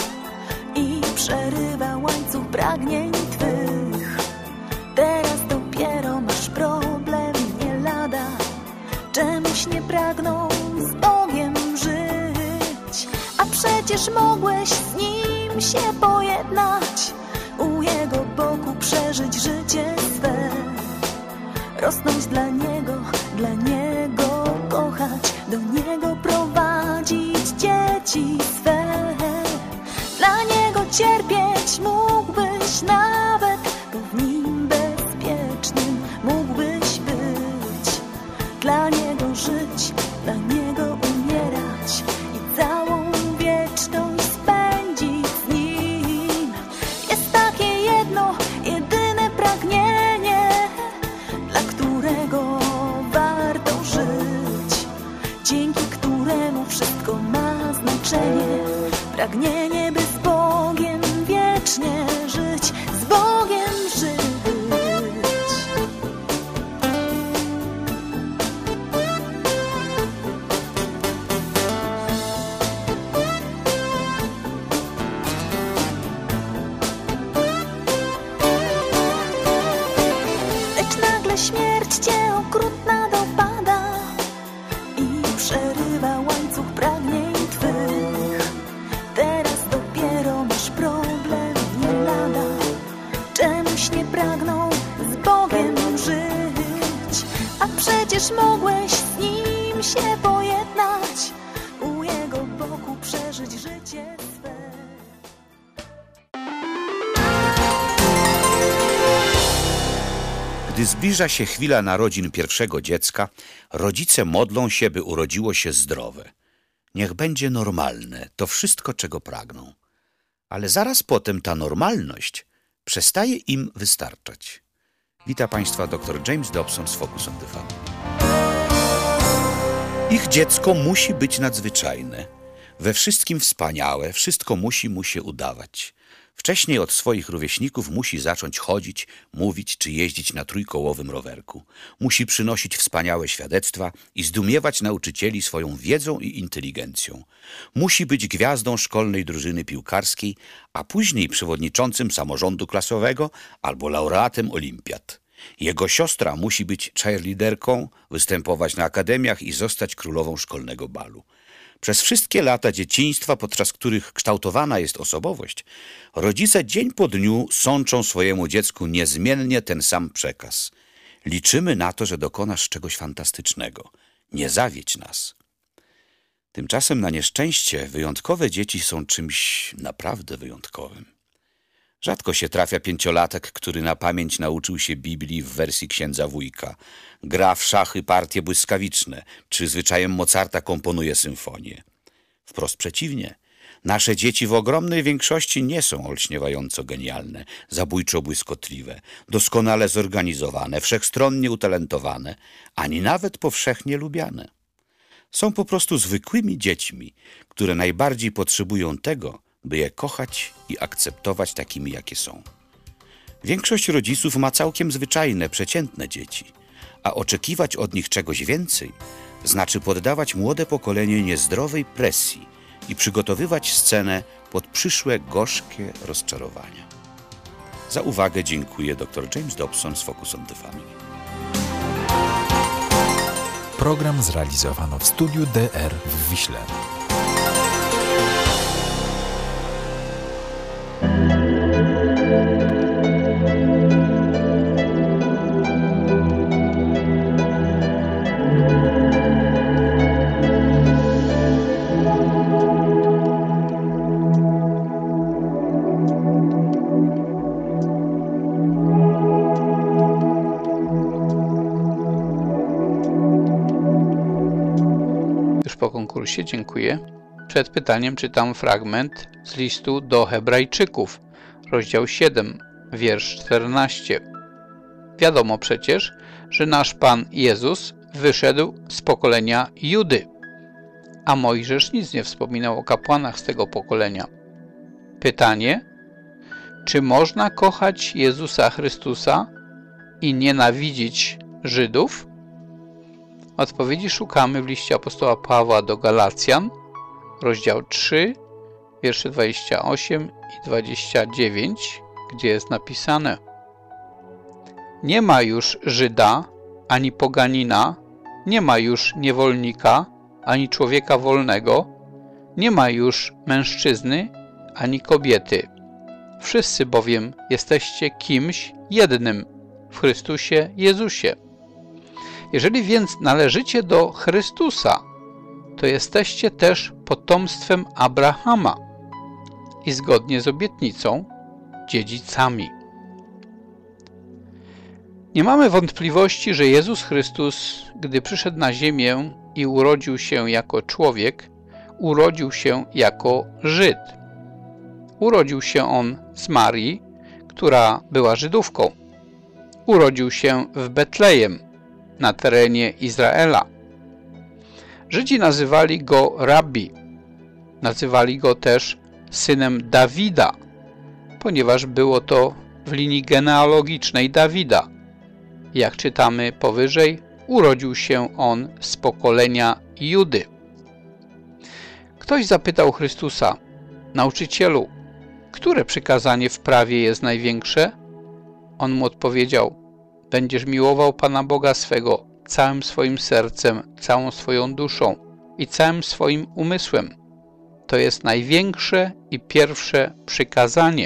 Speaker 4: i przerywa łańcuch pragnień twych. Teraz dopiero masz problem nie lada, czemuś nie pragną z Bogiem żyć. A przecież mogłeś z Nim się pojednać, u Jego boku przeżyć życie swe. Rosnąć dla Niego kochać, do Niego prowadzić dzieci swe. Dla Niego cierpieć mógłbyś nawet, bo w Nim bezpiecznym mógłbyś być. Dla Niego żyć, dla Niego umierać i całą wieczność spędzić z Nim. Jest takie jedno, jedyne pragnienie, dla którego warto żyć, dzięki któremu wszystko ma znaczenie. Pragnienie, by z Bogiem wiecznie żyć, z Bogiem żyć. Lecz nagle śmierć cię okrutna dopada i przerywa łańcuch pragnień twych. Teraz dopiero masz problem nie lada, czemuś nie pragną z Bogiem żyć. A przecież mogłeś z Nim się pojednać, u Jego boku przeżyć życie swe.
Speaker 12: Gdy zbliża się chwila narodzin pierwszego dziecka, rodzice modlą się, by urodziło się zdrowe. Niech będzie normalne, to wszystko, czego pragną. Ale zaraz potem ta normalność przestaje im wystarczać. Wita Państwa dr James Dobson z Focus on the Family. Ich dziecko musi być nadzwyczajne, we wszystkim wspaniałe, wszystko musi mu się udawać. Wcześniej od swoich rówieśników musi zacząć chodzić, mówić czy jeździć na trójkołowym rowerku. Musi przynosić wspaniałe świadectwa i zdumiewać nauczycieli swoją wiedzą i inteligencją. Musi być gwiazdą szkolnej drużyny piłkarskiej, a później przewodniczącym samorządu klasowego albo laureatem olimpiad. Jego siostra musi być cheerleaderką, występować na akademiach i zostać królową szkolnego balu. Przez wszystkie lata dzieciństwa, podczas których kształtowana jest osobowość, rodzice dzień po dniu sączą swojemu dziecku niezmiennie ten sam przekaz. Liczymy na to, że dokonasz czegoś fantastycznego. Nie zawiedź nas. Tymczasem na nieszczęście wyjątkowe dzieci są czymś naprawdę wyjątkowym. Rzadko się trafia 5-latek, który na pamięć nauczył się Biblii w wersji księdza Wujka, gra w szachy partie błyskawiczne, czy zwyczajem Mozarta komponuje symfonię. Wprost przeciwnie. Nasze dzieci w ogromnej większości nie są olśniewająco genialne, zabójczo błyskotliwe, doskonale zorganizowane, wszechstronnie utalentowane, ani nawet powszechnie lubiane. Są po prostu zwykłymi dziećmi, które najbardziej potrzebują tego, by je kochać i akceptować takimi, jakie są. Większość rodziców ma całkiem zwyczajne, przeciętne dzieci, a oczekiwać od nich czegoś więcej znaczy poddawać młode pokolenie niezdrowej presji i przygotowywać scenę pod przyszłe gorzkie rozczarowania. Za uwagę dziękuję dr James Dobson z Focus on the Family.
Speaker 13: Program zrealizowano w studiu DR w Wiśle.
Speaker 3: Po konkursie dziękuję. Przed pytaniem czytam fragment z listu do Hebrajczyków, rozdział 7, wiersz 14. Wiadomo przecież, że nasz Pan Jezus wyszedł z pokolenia Judy, a Mojżesz nic nie wspominał o kapłanach z tego pokolenia. Pytanie: czy można kochać Jezusa Chrystusa i nienawidzić Żydów? Odpowiedzi szukamy w liście apostoła Pawła do Galacjan, rozdział 3, wiersze 28 i 29, gdzie jest napisane: nie ma już Żyda, ani poganina, nie ma już niewolnika, ani człowieka wolnego, nie ma już mężczyzny, ani kobiety. Wszyscy bowiem jesteście kimś jednym w Chrystusie Jezusie. Jeżeli więc należycie do Chrystusa, to jesteście też potomstwem Abrahama i zgodnie z obietnicą dziedzicami. Nie mamy wątpliwości, że Jezus Chrystus, gdy przyszedł na ziemię i urodził się jako człowiek, urodził się jako Żyd. Urodził się on z Marii, która była Żydówką. Urodził się w Betlejem, na terenie Izraela. Żydzi nazywali go rabbi. Nazywali go też synem Dawida, ponieważ było to w linii genealogicznej Dawida. Jak czytamy powyżej, urodził się on z pokolenia Judy. Ktoś zapytał Chrystusa: nauczycielu, które przykazanie w prawie jest największe? On mu odpowiedział: będziesz miłował Pana Boga swego całym swoim sercem, całą swoją duszą i całym swoim umysłem. To jest największe i pierwsze przykazanie.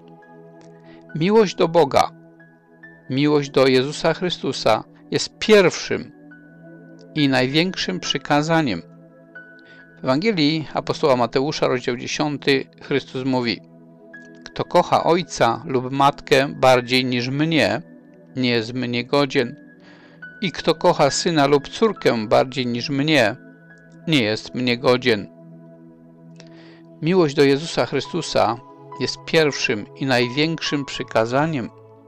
Speaker 3: Miłość do Boga, miłość do Jezusa Chrystusa jest pierwszym i największym przykazaniem. W Ewangelii apostoła Mateusza, rozdział 10, Chrystus mówi: kto kocha ojca lub matkę bardziej niż mnie, nie jest mnie godzien, i kto kocha syna lub córkę bardziej niż mnie, nie jest mnie godzien. Miłość do Jezusa Chrystusa jest pierwszym i największym przykazaniem.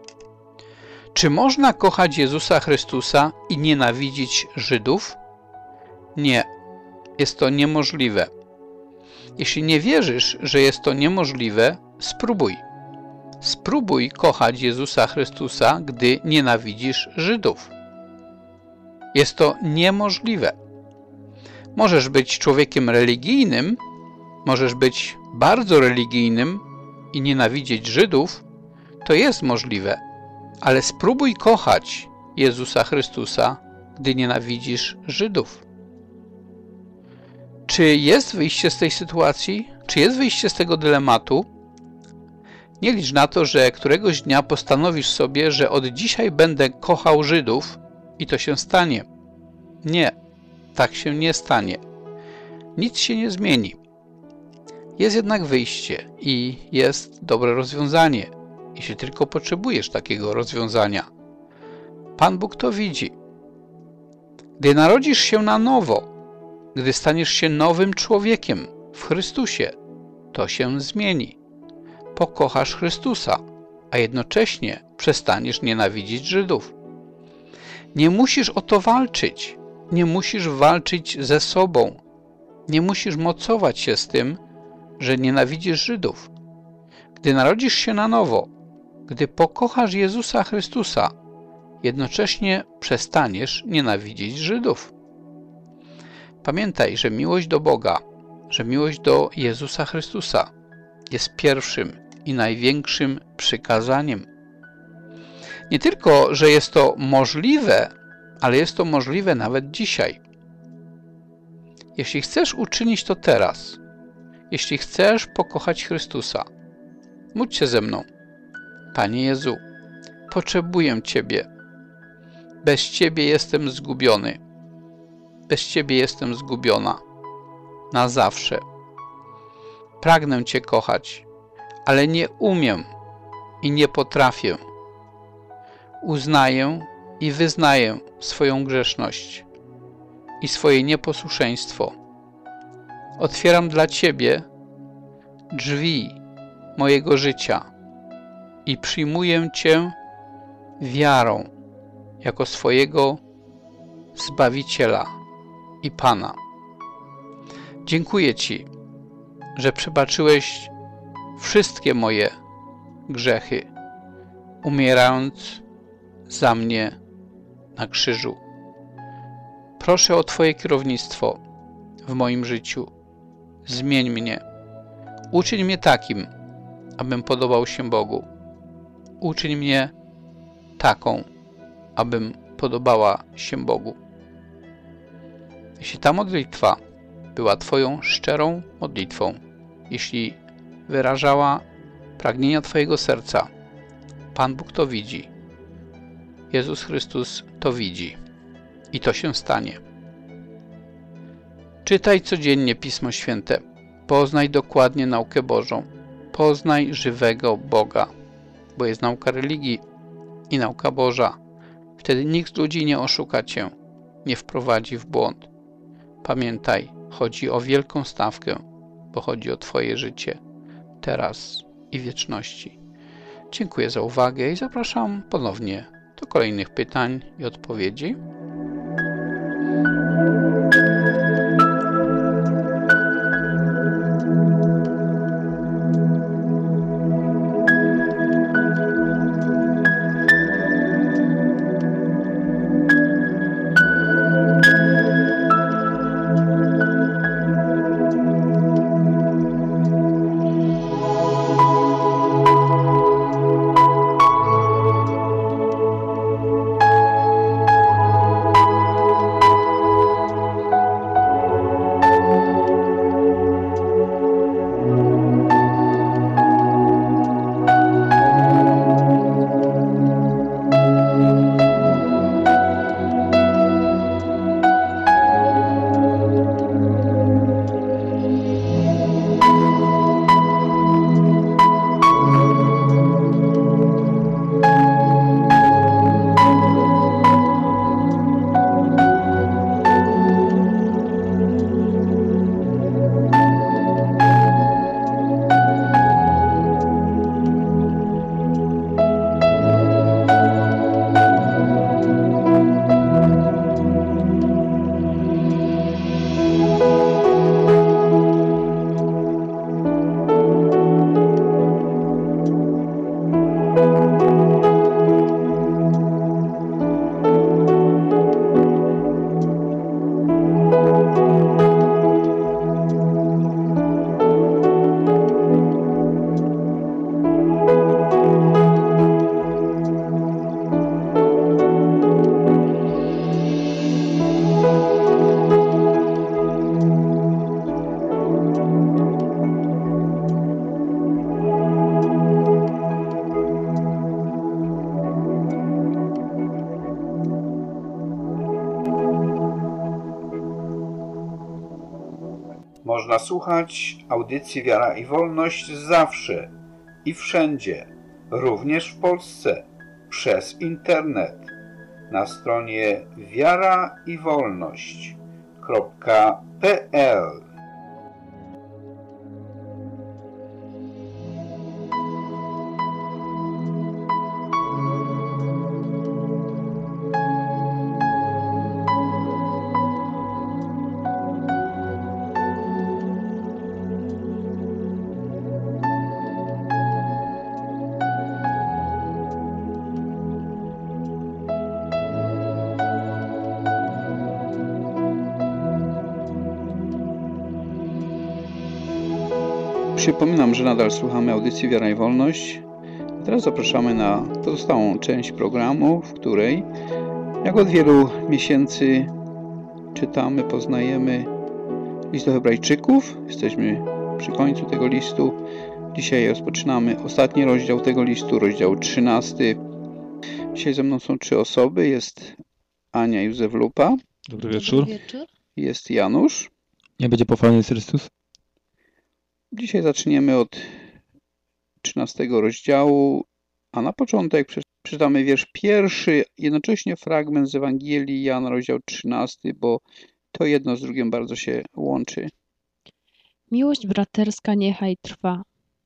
Speaker 3: Czy można kochać Jezusa Chrystusa i nienawidzić Żydów? Nie, jest to niemożliwe. Jeśli nie wierzysz, że jest to niemożliwe, spróbuj. Spróbuj kochać Jezusa Chrystusa, gdy nienawidzisz Żydów. Jest to niemożliwe. Możesz być człowiekiem religijnym, możesz być bardzo religijnym i nienawidzieć Żydów, to jest możliwe, ale spróbuj kochać Jezusa Chrystusa, gdy nienawidzisz Żydów. Czy jest wyjście z tej sytuacji? Czy jest wyjście z tego dylematu? Nie licz na to, że któregoś dnia postanowisz sobie, że od dzisiaj będę kochał Żydów i to się stanie. Nie, tak się nie stanie. Nic się nie zmieni. Jest jednak wyjście i jest dobre rozwiązanie, jeśli tylko potrzebujesz takiego rozwiązania. Pan Bóg to widzi. Gdy narodzisz się na nowo, gdy staniesz się nowym człowiekiem w Chrystusie, to się zmieni. Pokochasz Chrystusa, a jednocześnie przestaniesz nienawidzić Żydów. Nie musisz o to walczyć. Nie musisz walczyć ze sobą. Nie musisz mocować się z tym, że nienawidzisz Żydów. Gdy narodzisz się na nowo, gdy pokochasz Jezusa Chrystusa, jednocześnie przestaniesz nienawidzić Żydów. Pamiętaj, że miłość do Boga, że miłość do Jezusa Chrystusa jest pierwszym i największym przykazaniem. Nie tylko, że jest to możliwe, ale jest to możliwe nawet dzisiaj. Jeśli chcesz uczynić to teraz, jeśli chcesz pokochać Chrystusa, módl się ze mną. Panie Jezu, potrzebuję Ciebie. Bez Ciebie jestem zgubiony. Bez Ciebie jestem zgubiona. Na zawsze. Pragnę Cię kochać, ale nie umiem i nie potrafię. Uznaję i wyznaję swoją grzeszność i swoje nieposłuszeństwo. Otwieram dla Ciebie drzwi mojego życia i przyjmuję Cię wiarą jako swojego Zbawiciela i Pana. Dziękuję Ci, że przebaczyłeś wszystkie moje grzechy, umierając za mnie na krzyżu. Proszę o Twoje kierownictwo w moim życiu. Zmień mnie. Uczyń mnie takim, abym podobał się Bogu. Uczyń mnie taką, abym podobała się Bogu. Jeśli ta modlitwa była Twoją szczerą modlitwą, jeśli wyrażała pragnienia Twojego serca, Pan Bóg to widzi. Jezus Chrystus to widzi. I to się stanie. Czytaj codziennie Pismo Święte. Poznaj dokładnie naukę Bożą. Poznaj żywego Boga, bo jest nauka religii i nauka Boża. Wtedy nikt z ludzi nie oszuka Cię, nie wprowadzi w błąd. Pamiętaj, chodzi o wielką stawkę, bo chodzi o Twoje życie, teraz i w wieczności. Dziękuję za uwagę i zapraszam ponownie do kolejnych pytań i odpowiedzi.
Speaker 14: Można słuchać audycji Wiara i Wolność zawsze i wszędzie, również w Polsce, przez internet na stronie wiaraiwolność.pl.
Speaker 3: Przypominam, że nadal słuchamy audycji Wiara i Wolność. Teraz zapraszamy na pozostałą część programu, w której, jak od wielu miesięcy, czytamy, poznajemy list do Hebrajczyków. Jesteśmy przy końcu tego listu. Dzisiaj rozpoczynamy ostatni rozdział tego listu, rozdział 13. Dzisiaj ze mną są 3 osoby. Jest Ania Józef Lupa.
Speaker 15: Dobry wieczór.
Speaker 3: Jest Janusz.
Speaker 15: Nie będzie pochwalony Chrystus.
Speaker 3: Dzisiaj zaczniemy od 13 rozdziału, a na początek przeczytamy wiersz 1, jednocześnie fragment z Ewangelii Jana, rozdział 13, bo to jedno z drugim bardzo się łączy.
Speaker 16: Miłość braterska niechaj trwa.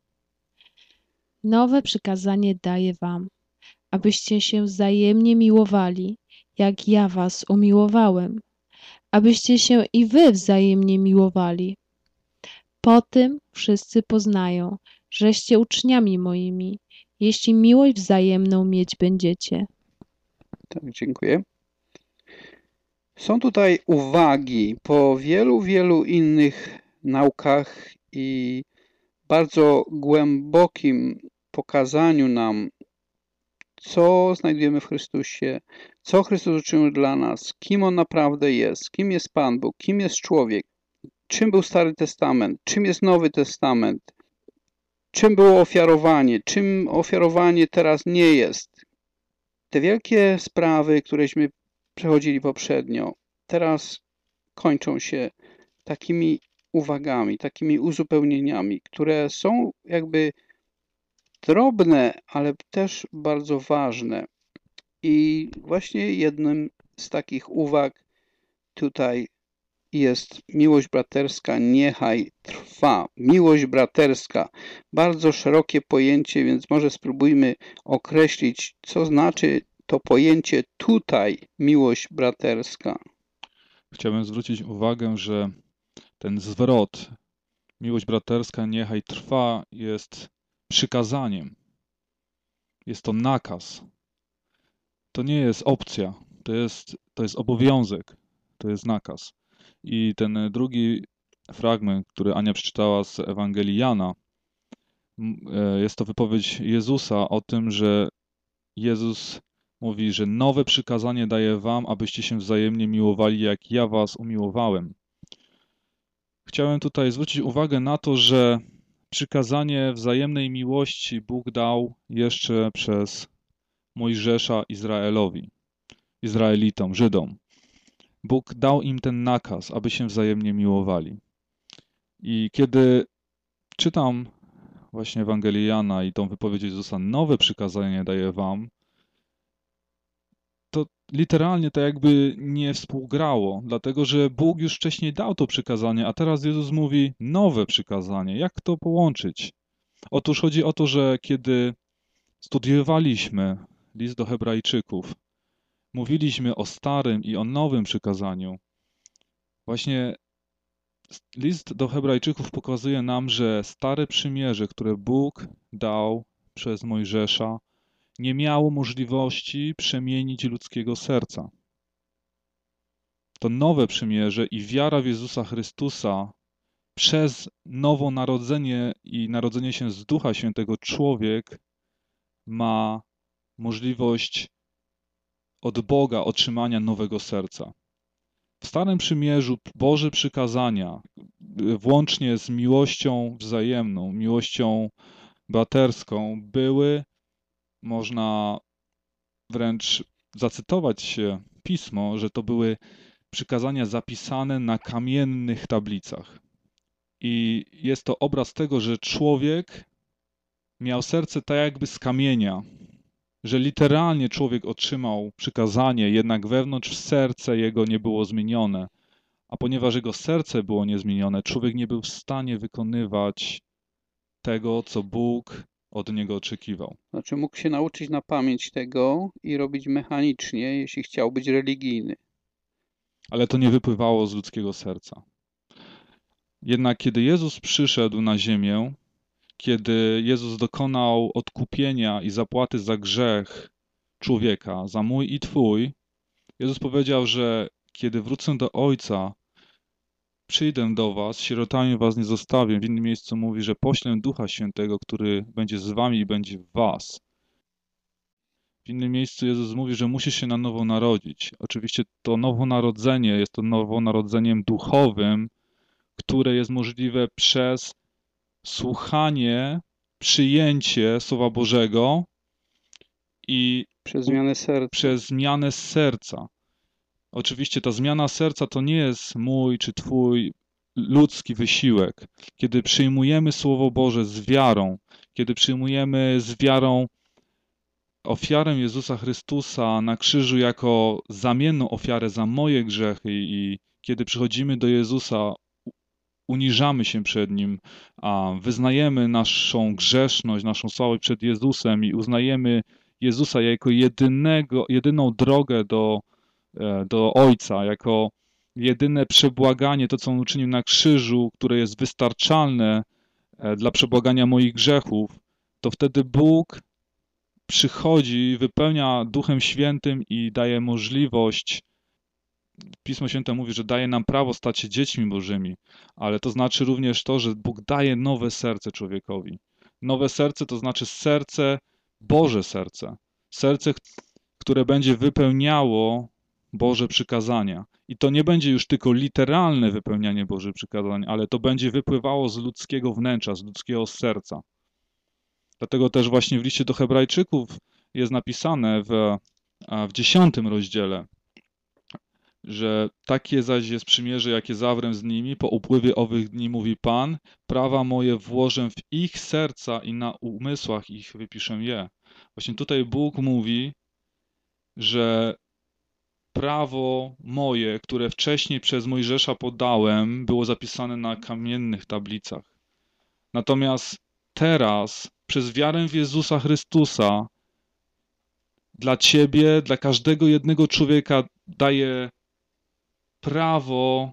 Speaker 16: Nowe przykazanie daję wam, abyście się wzajemnie miłowali, jak ja was umiłowałem, abyście się i wy wzajemnie miłowali. Po tym wszyscy poznają, żeście uczniami moimi, jeśli miłość wzajemną mieć będziecie.
Speaker 3: Tak, dziękuję. Są tutaj uwagi po wielu innych naukach i bardzo głębokim pokazaniu nam, co znajdujemy w Chrystusie, co Chrystus uczynił dla nas, kim On naprawdę jest, kim jest Pan Bóg, kim jest człowiek, czym był Stary Testament, czym jest Nowy Testament, czym było ofiarowanie, czym ofiarowanie teraz nie jest. Te wielkie sprawy, któreśmy przechodzili poprzednio, teraz kończą się takimi uwagami, takimi uzupełnieniami, które są jakby drobne, ale też bardzo ważne. I właśnie jednym z takich uwag tutaj jest miłość braterska, niechaj trwa. Miłość braterska. Bardzo szerokie pojęcie, więc może spróbujmy określić, co znaczy to pojęcie tutaj, miłość braterska.
Speaker 15: Chciałbym zwrócić uwagę, że ten zwrot, miłość braterska niechaj trwa, jest przykazaniem. Jest to nakaz. To nie jest opcja. To jest obowiązek. To jest nakaz. I ten drugi fragment, który Ania przeczytała z Ewangelii Jana, jest to wypowiedź Jezusa o tym, że Jezus mówi, że nowe przykazanie daję wam, abyście się wzajemnie miłowali, jak ja was umiłowałem. Chciałem tutaj zwrócić uwagę na to, że przykazanie wzajemnej miłości Bóg dał jeszcze przez Mojżesza Izraelitom, Żydom. Bóg dał im ten nakaz, aby się wzajemnie miłowali. I kiedy czytam właśnie Ewangelię Jana i tą wypowiedź Jezusa, nowe przykazanie daję wam, to literalnie to jakby nie współgrało, dlatego że Bóg już wcześniej dał to przykazanie, a teraz Jezus mówi nowe przykazanie. Jak to połączyć? Otóż chodzi o to, że kiedy studiowaliśmy list do Hebrajczyków, mówiliśmy o starym i o nowym przykazaniu. Właśnie list do Hebrajczyków pokazuje nam, że stare przymierze, które Bóg dał przez Mojżesza, nie miało możliwości przemienić ludzkiego serca. To nowe przymierze i wiara w Jezusa Chrystusa przez nowonarodzenie i narodzenie się z Ducha Świętego człowiek ma możliwość od Boga otrzymania nowego serca. W Starym Przymierzu Boże przykazania, włącznie z miłością wzajemną, miłością braterską, były, można wręcz zacytować Pismo, że to były przykazania zapisane na kamiennych tablicach. I jest to obraz tego, że człowiek miał serce tak jakby z kamienia, że literalnie człowiek otrzymał przykazanie, jednak wewnątrz serce jego nie było zmienione. A ponieważ jego serce było niezmienione, człowiek nie był w stanie wykonywać tego, co Bóg od niego oczekiwał.
Speaker 3: Znaczy mógł się nauczyć na pamięć tego i robić mechanicznie, jeśli chciał być religijny.
Speaker 15: Ale to nie wypływało z ludzkiego serca. Jednak kiedy Jezus przyszedł na ziemię, kiedy Jezus dokonał odkupienia i zapłaty za grzech człowieka, za mój i twój, Jezus powiedział, że kiedy wrócę do Ojca, przyjdę do was, sierotami was nie zostawię. W innym miejscu mówi, że poślę Ducha Świętego, który będzie z wami i będzie w was. W innym miejscu Jezus mówi, że musisz się na nowo narodzić. Oczywiście to nowonarodzenie jest to nowonarodzeniem duchowym, które jest możliwe przez słuchanie, przyjęcie Słowa Bożego i przez zmianę serca. Oczywiście ta zmiana serca to nie jest mój czy twój ludzki wysiłek. Kiedy przyjmujemy Słowo Boże z wiarą, kiedy przyjmujemy z wiarą ofiarę Jezusa Chrystusa na krzyżu jako zamienną ofiarę za moje grzechy i kiedy przychodzimy do Jezusa, uniżamy się przed Nim, a wyznajemy naszą grzeszność, naszą słabość przed Jezusem i uznajemy Jezusa jako jedyną drogę do Ojca, jako jedyne przebłaganie, to co On uczynił na krzyżu, które jest wystarczalne dla przebłagania moich grzechów, to wtedy Bóg przychodzi, wypełnia Duchem Świętym i daje możliwość. Pismo Święte mówi, że daje nam prawo stać się dziećmi Bożymi, ale to znaczy również to, że Bóg daje nowe serce człowiekowi. Nowe serce to znaczy serce, Boże serce. Serce, które będzie wypełniało Boże przykazania. I to nie będzie już tylko literalne wypełnianie Bożych przykazań, ale to będzie wypływało z ludzkiego wnętrza, z ludzkiego serca. Dlatego też właśnie w liście do Hebrajczyków jest napisane w 10 rozdziale, że takie zaś jest przymierze, jakie zawrę z nimi, po upływie owych dni, mówi Pan, prawa moje włożę w ich serca i na umysłach ich wypiszę je. Właśnie tutaj Bóg mówi, że prawo moje, które wcześniej przez Mojżesza podałem, było zapisane na kamiennych tablicach. Natomiast teraz, przez wiarę w Jezusa Chrystusa, dla ciebie, dla każdego jednego człowieka daje prawo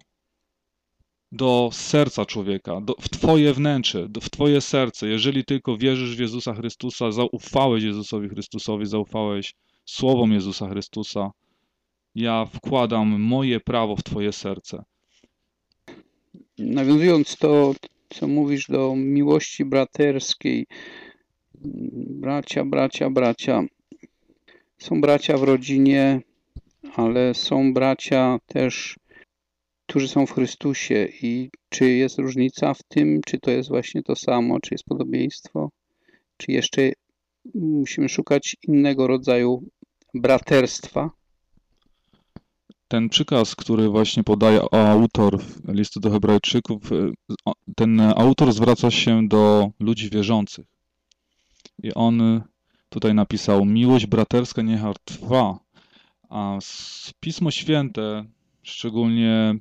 Speaker 15: do serca człowieka, w twoje wnętrze, w twoje serce. Jeżeli tylko wierzysz w Jezusa Chrystusa, zaufałeś Jezusowi Chrystusowi, zaufałeś słowom Jezusa Chrystusa, ja wkładam moje prawo w twoje serce.
Speaker 3: Nawiązując to, co mówisz do miłości braterskiej, bracia. Są bracia w rodzinie, ale są bracia też, którzy są w Chrystusie. I czy jest różnica w tym, czy to jest właśnie to samo, czy jest podobieństwo, czy jeszcze musimy szukać innego rodzaju braterstwa?
Speaker 15: Ten przykaz, który właśnie podaje autor listu do Hebrajczyków, ten autor zwraca się do ludzi wierzących. I on tutaj napisał, miłość braterska niech trwa, a Pismo Święte, szczególnie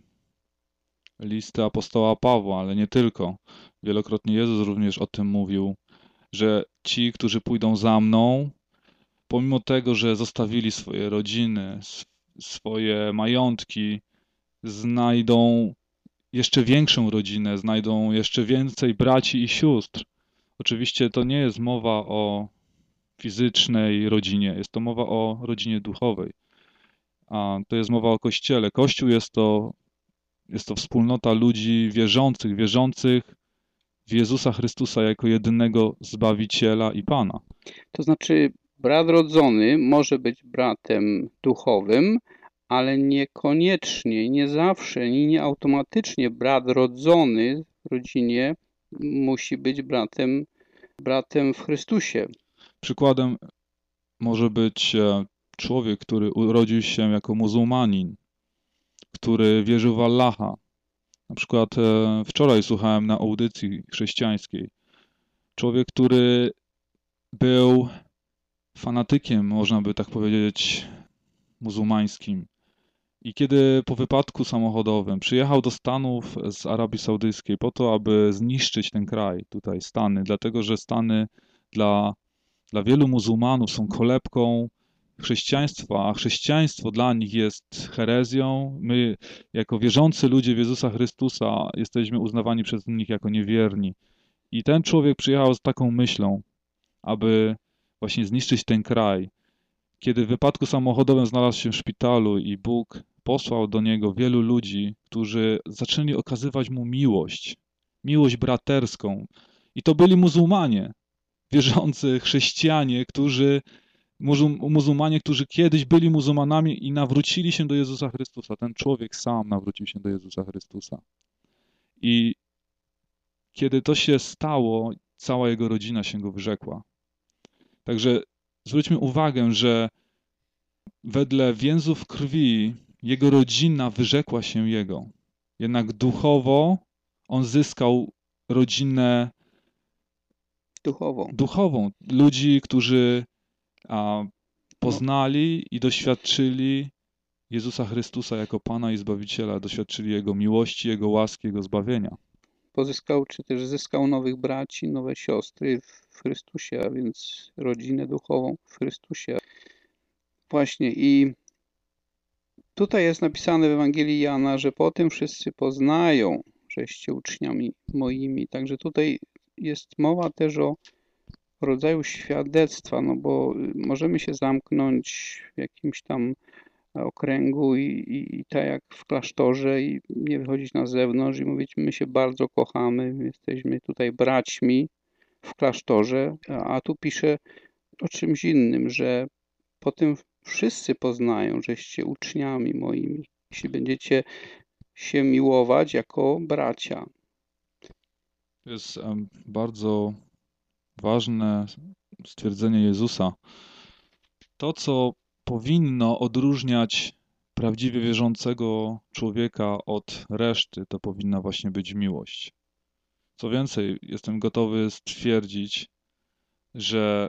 Speaker 15: listy apostoła Pawła, ale nie tylko, wielokrotnie Jezus również o tym mówił, że ci, którzy pójdą za mną, pomimo tego, że zostawili swoje rodziny, swoje majątki, znajdą jeszcze większą rodzinę, znajdą jeszcze więcej braci i sióstr. Oczywiście to nie jest mowa o fizycznej rodzinie, jest to mowa o rodzinie duchowej. A to jest mowa o Kościele. Kościół jest to wspólnota ludzi wierzących w Jezusa Chrystusa jako jedynego Zbawiciela i Pana.
Speaker 3: To znaczy brat rodzony może być bratem duchowym, ale niekoniecznie, nie zawsze i nie automatycznie brat rodzony w rodzinie musi być bratem w Chrystusie.
Speaker 15: Przykładem może być człowiek, który urodził się jako muzułmanin, który wierzył w Allaha. Na przykład wczoraj słuchałem na audycji chrześcijańskiej. Człowiek, który był fanatykiem, można by tak powiedzieć, muzułmańskim. I kiedy po wypadku samochodowym przyjechał do Stanów z Arabii Saudyjskiej po to, aby zniszczyć ten kraj, tutaj Stany, dlatego że Stany dla wielu muzułmanów są kolebką chrześcijaństwa, a chrześcijaństwo dla nich jest herezją. My, jako wierzący ludzie w Jezusa Chrystusa, jesteśmy uznawani przez nich jako niewierni. I ten człowiek przyjechał z taką myślą, aby właśnie zniszczyć ten kraj. Kiedy w wypadku samochodowym znalazł się w szpitalu i Bóg posłał do niego wielu ludzi, którzy zaczęli okazywać mu miłość braterską. I to byli muzułmanie, wierzący chrześcijanie, muzułmanie, którzy kiedyś byli muzułmanami i nawrócili się do Jezusa Chrystusa. Ten człowiek sam nawrócił się do Jezusa Chrystusa. I kiedy to się stało, cała jego rodzina się go wyrzekła. Także zwróćmy uwagę, że wedle więzów krwi jego rodzina wyrzekła się jego. Jednak duchowo on zyskał rodzinę duchową. Ludzi, którzy poznali i doświadczyli Jezusa Chrystusa jako Pana i Zbawiciela, doświadczyli Jego miłości, Jego łaski, Jego zbawienia.
Speaker 3: Pozyskał, czy też zyskał nowych braci, nowe siostry w Chrystusie, a więc rodzinę duchową w Chrystusie. Właśnie i tutaj jest napisane w Ewangelii Jana, że po tym wszyscy poznają, żeście uczniami moimi. Także tutaj jest mowa też o rodzaju świadectwa, no bo możemy się zamknąć w jakimś tam okręgu i tak jak w klasztorze i nie wychodzić na zewnątrz i mówić, my się bardzo kochamy, jesteśmy tutaj braćmi w klasztorze, a tu pisze o czymś innym, że po tym wszyscy poznają, żeście uczniami moimi, jeśli będziecie się miłować jako bracia.
Speaker 15: To jest bardzo ważne stwierdzenie Jezusa. To, co powinno odróżniać prawdziwie wierzącego człowieka od reszty, to powinna właśnie być miłość. Co więcej, jestem gotowy stwierdzić, że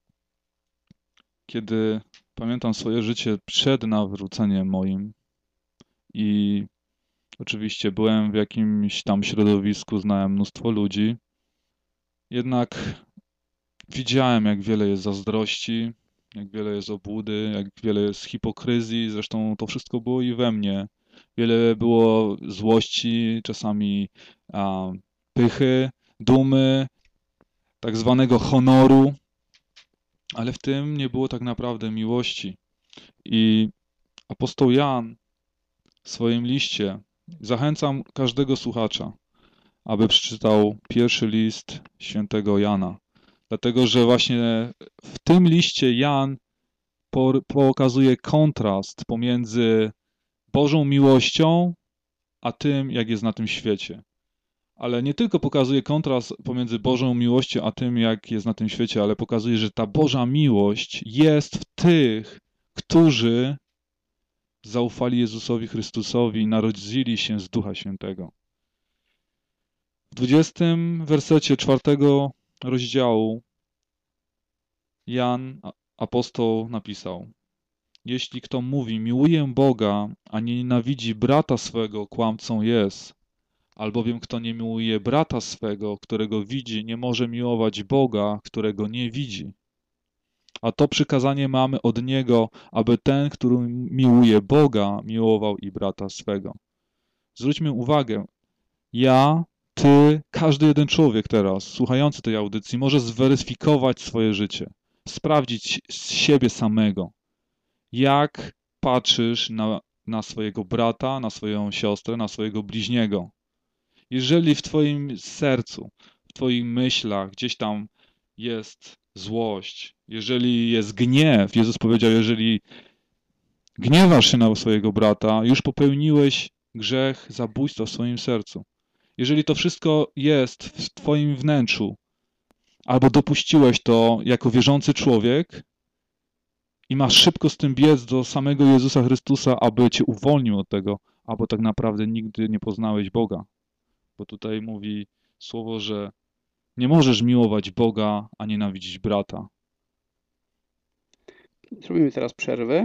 Speaker 15: kiedy pamiętam swoje życie przed nawróceniem moim i oczywiście byłem w jakimś tam środowisku, znałem mnóstwo ludzi, jednak widziałem, jak wiele jest zazdrości, jak wiele jest obłudy, jak wiele jest hipokryzji, zresztą to wszystko było i we mnie. Wiele było złości, czasami pychy, dumy, tak zwanego honoru, ale w tym nie było tak naprawdę miłości. I apostoł Jan w swoim liście, zachęcam każdego słuchacza, aby przeczytał pierwszy list świętego Jana. Dlatego, że właśnie w tym liście Jan pokazuje kontrast pomiędzy Bożą miłością, a tym, jak jest na tym świecie. Ale nie tylko pokazuje kontrast pomiędzy Bożą miłością, a tym, jak jest na tym świecie, ale pokazuje, że ta Boża miłość jest w tych, którzy zaufali Jezusowi Chrystusowi i narodzili się z Ducha Świętego. W 20 wersecie 4 rozdziału Jan, apostoł, napisał: jeśli kto mówi, miłuję Boga, a nie nienawidzi brata swego, kłamcą jest. Albowiem kto nie miłuje brata swego, którego widzi, nie może miłować Boga, którego nie widzi. A to przykazanie mamy od Niego, aby ten, który miłuje Boga, miłował i brata swego. Zwróćmy uwagę, ja, ty, każdy jeden człowiek teraz, słuchający tej audycji, może zweryfikować swoje życie, sprawdzić z siebie samego, jak patrzysz na swojego brata, na swoją siostrę, na swojego bliźniego. Jeżeli w twoim sercu, w twoich myślach gdzieś tam jest złość, jeżeli jest gniew, Jezus powiedział, jeżeli gniewasz się na swojego brata, już popełniłeś grzech zabójstwa w swoim sercu. Jeżeli to wszystko jest w twoim wnętrzu, albo dopuściłeś to jako wierzący człowiek i masz szybko z tym biec do samego Jezusa Chrystusa, aby cię uwolnił od tego, albo tak naprawdę nigdy nie poznałeś Boga. Bo tutaj mówi słowo, że nie możesz miłować Boga, a nienawidzić brata.
Speaker 3: Zrobimy teraz przerwę.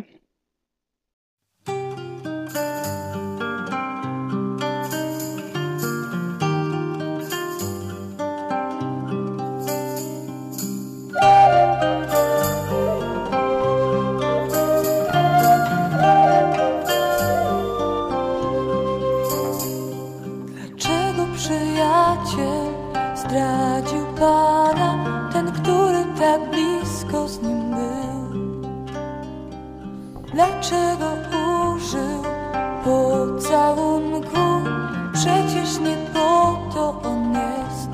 Speaker 4: Zdradził Pana, ten, który tak blisko z Nim był. Dlaczego użył pocałunku, przecież nie po to on jest,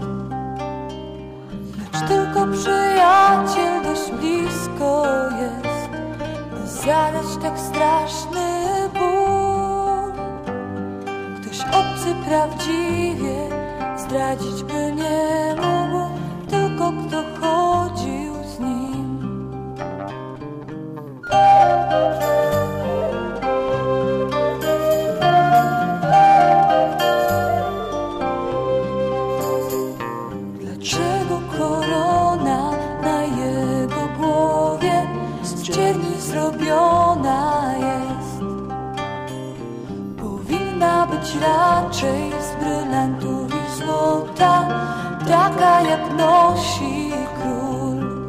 Speaker 4: lecz tylko przyjaciel dość blisko jest, by zadać tak straszny ból. Ktoś obcy prawdziwie zdradzić by nie mógł, tylko kto chodził z nim. Dlaczego korona na jego głowie z czerni zrobiona jest? Powinna być raczej z brylantów i złota, taka jak nosi król,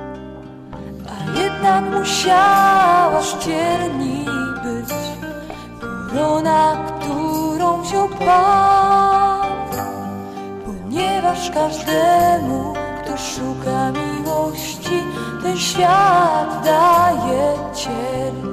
Speaker 4: a jednak musiała z czerni być korona, którą wziął Pan, ponieważ każdemu, kto szuka miłości, ten świat daje cierń.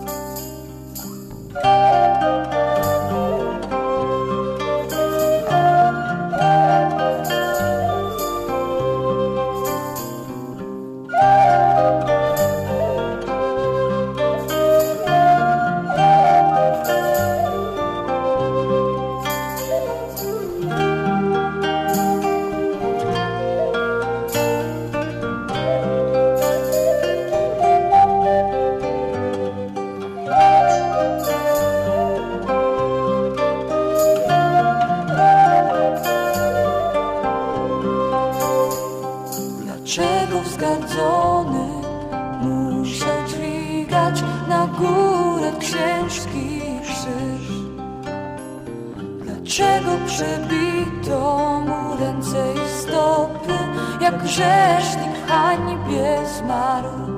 Speaker 4: Dlaczego wzgardzony musiał dźwigać na górę księżki krzyż? Dlaczego przebito mu ręce i stopy, jak grzesznik w hańbie zmarł?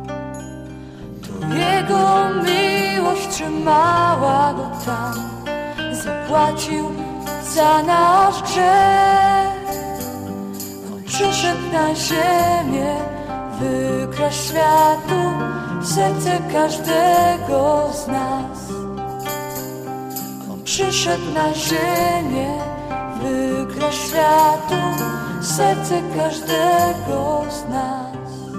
Speaker 4: To jego miłość trzymała go tam, zapłacił za nasz grzech. Przyszedł na ziemię, wykraść światu serce każdego z nas. On przyszedł na ziemię, wykraść światu serce każdego z nas.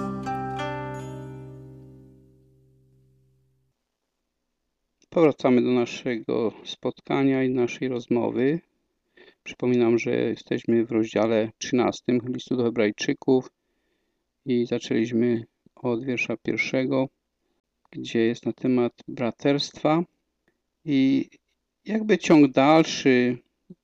Speaker 3: Powracamy do naszego spotkania i naszej rozmowy. Przypominam, że jesteśmy w rozdziale 13 listu do Hebrajczyków i zaczęliśmy od wiersza 1, gdzie jest na temat braterstwa i jakby ciąg dalszy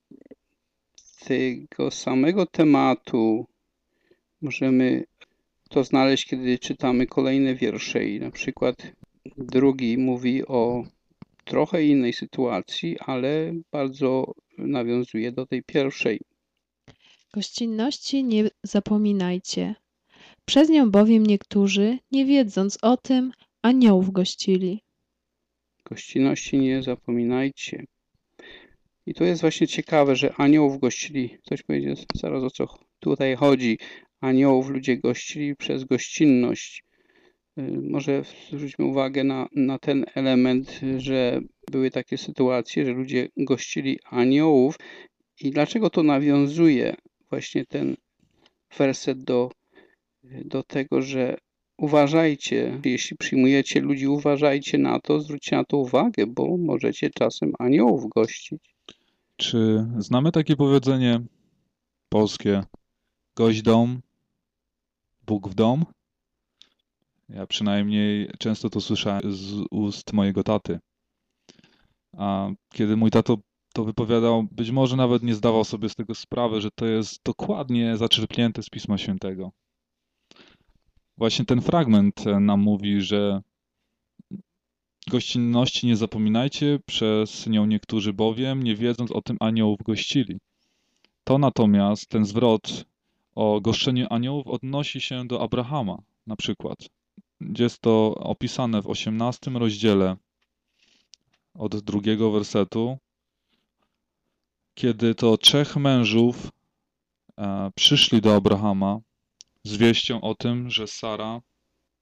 Speaker 3: tego samego tematu możemy to znaleźć, kiedy czytamy kolejne wiersze i na przykład drugi mówi o trochę innej sytuacji, ale bardzo nawiązuje do tej pierwszej.
Speaker 16: Gościnności nie zapominajcie. Przez nią bowiem niektórzy, nie wiedząc o tym, aniołów gościli.
Speaker 3: Gościnności nie zapominajcie. I to jest właśnie ciekawe, że aniołów gościli. Ktoś powiedzie zaraz, o co tutaj chodzi. Aniołów ludzie gościli przez gościnność. Może zwróćmy uwagę na ten element, że były takie sytuacje, że ludzie gościli aniołów i dlaczego to nawiązuje właśnie ten werset do tego, że uważajcie, jeśli przyjmujecie ludzi, uważajcie na to, zwróćcie na to uwagę, bo możecie czasem aniołów gościć.
Speaker 15: Czy znamy takie powiedzenie polskie, gość dom, Bóg w dom? Ja przynajmniej często to słyszałem z ust mojego taty. A kiedy mój tato to wypowiadał, być może nawet nie zdawał sobie z tego sprawy, że to jest dokładnie zaczerpnięte z Pisma Świętego. Właśnie ten fragment nam mówi, że gościnności nie zapominajcie, przez nią niektórzy bowiem, nie wiedząc o tym, aniołów gościli. To natomiast, ten zwrot o goszczeniu aniołów odnosi się do Abrahama na przykład. Jest to opisane w 18 rozdziale od 2 wersetu, kiedy to 3 mężów przyszli do Abrahama z wieścią o tym, że Sara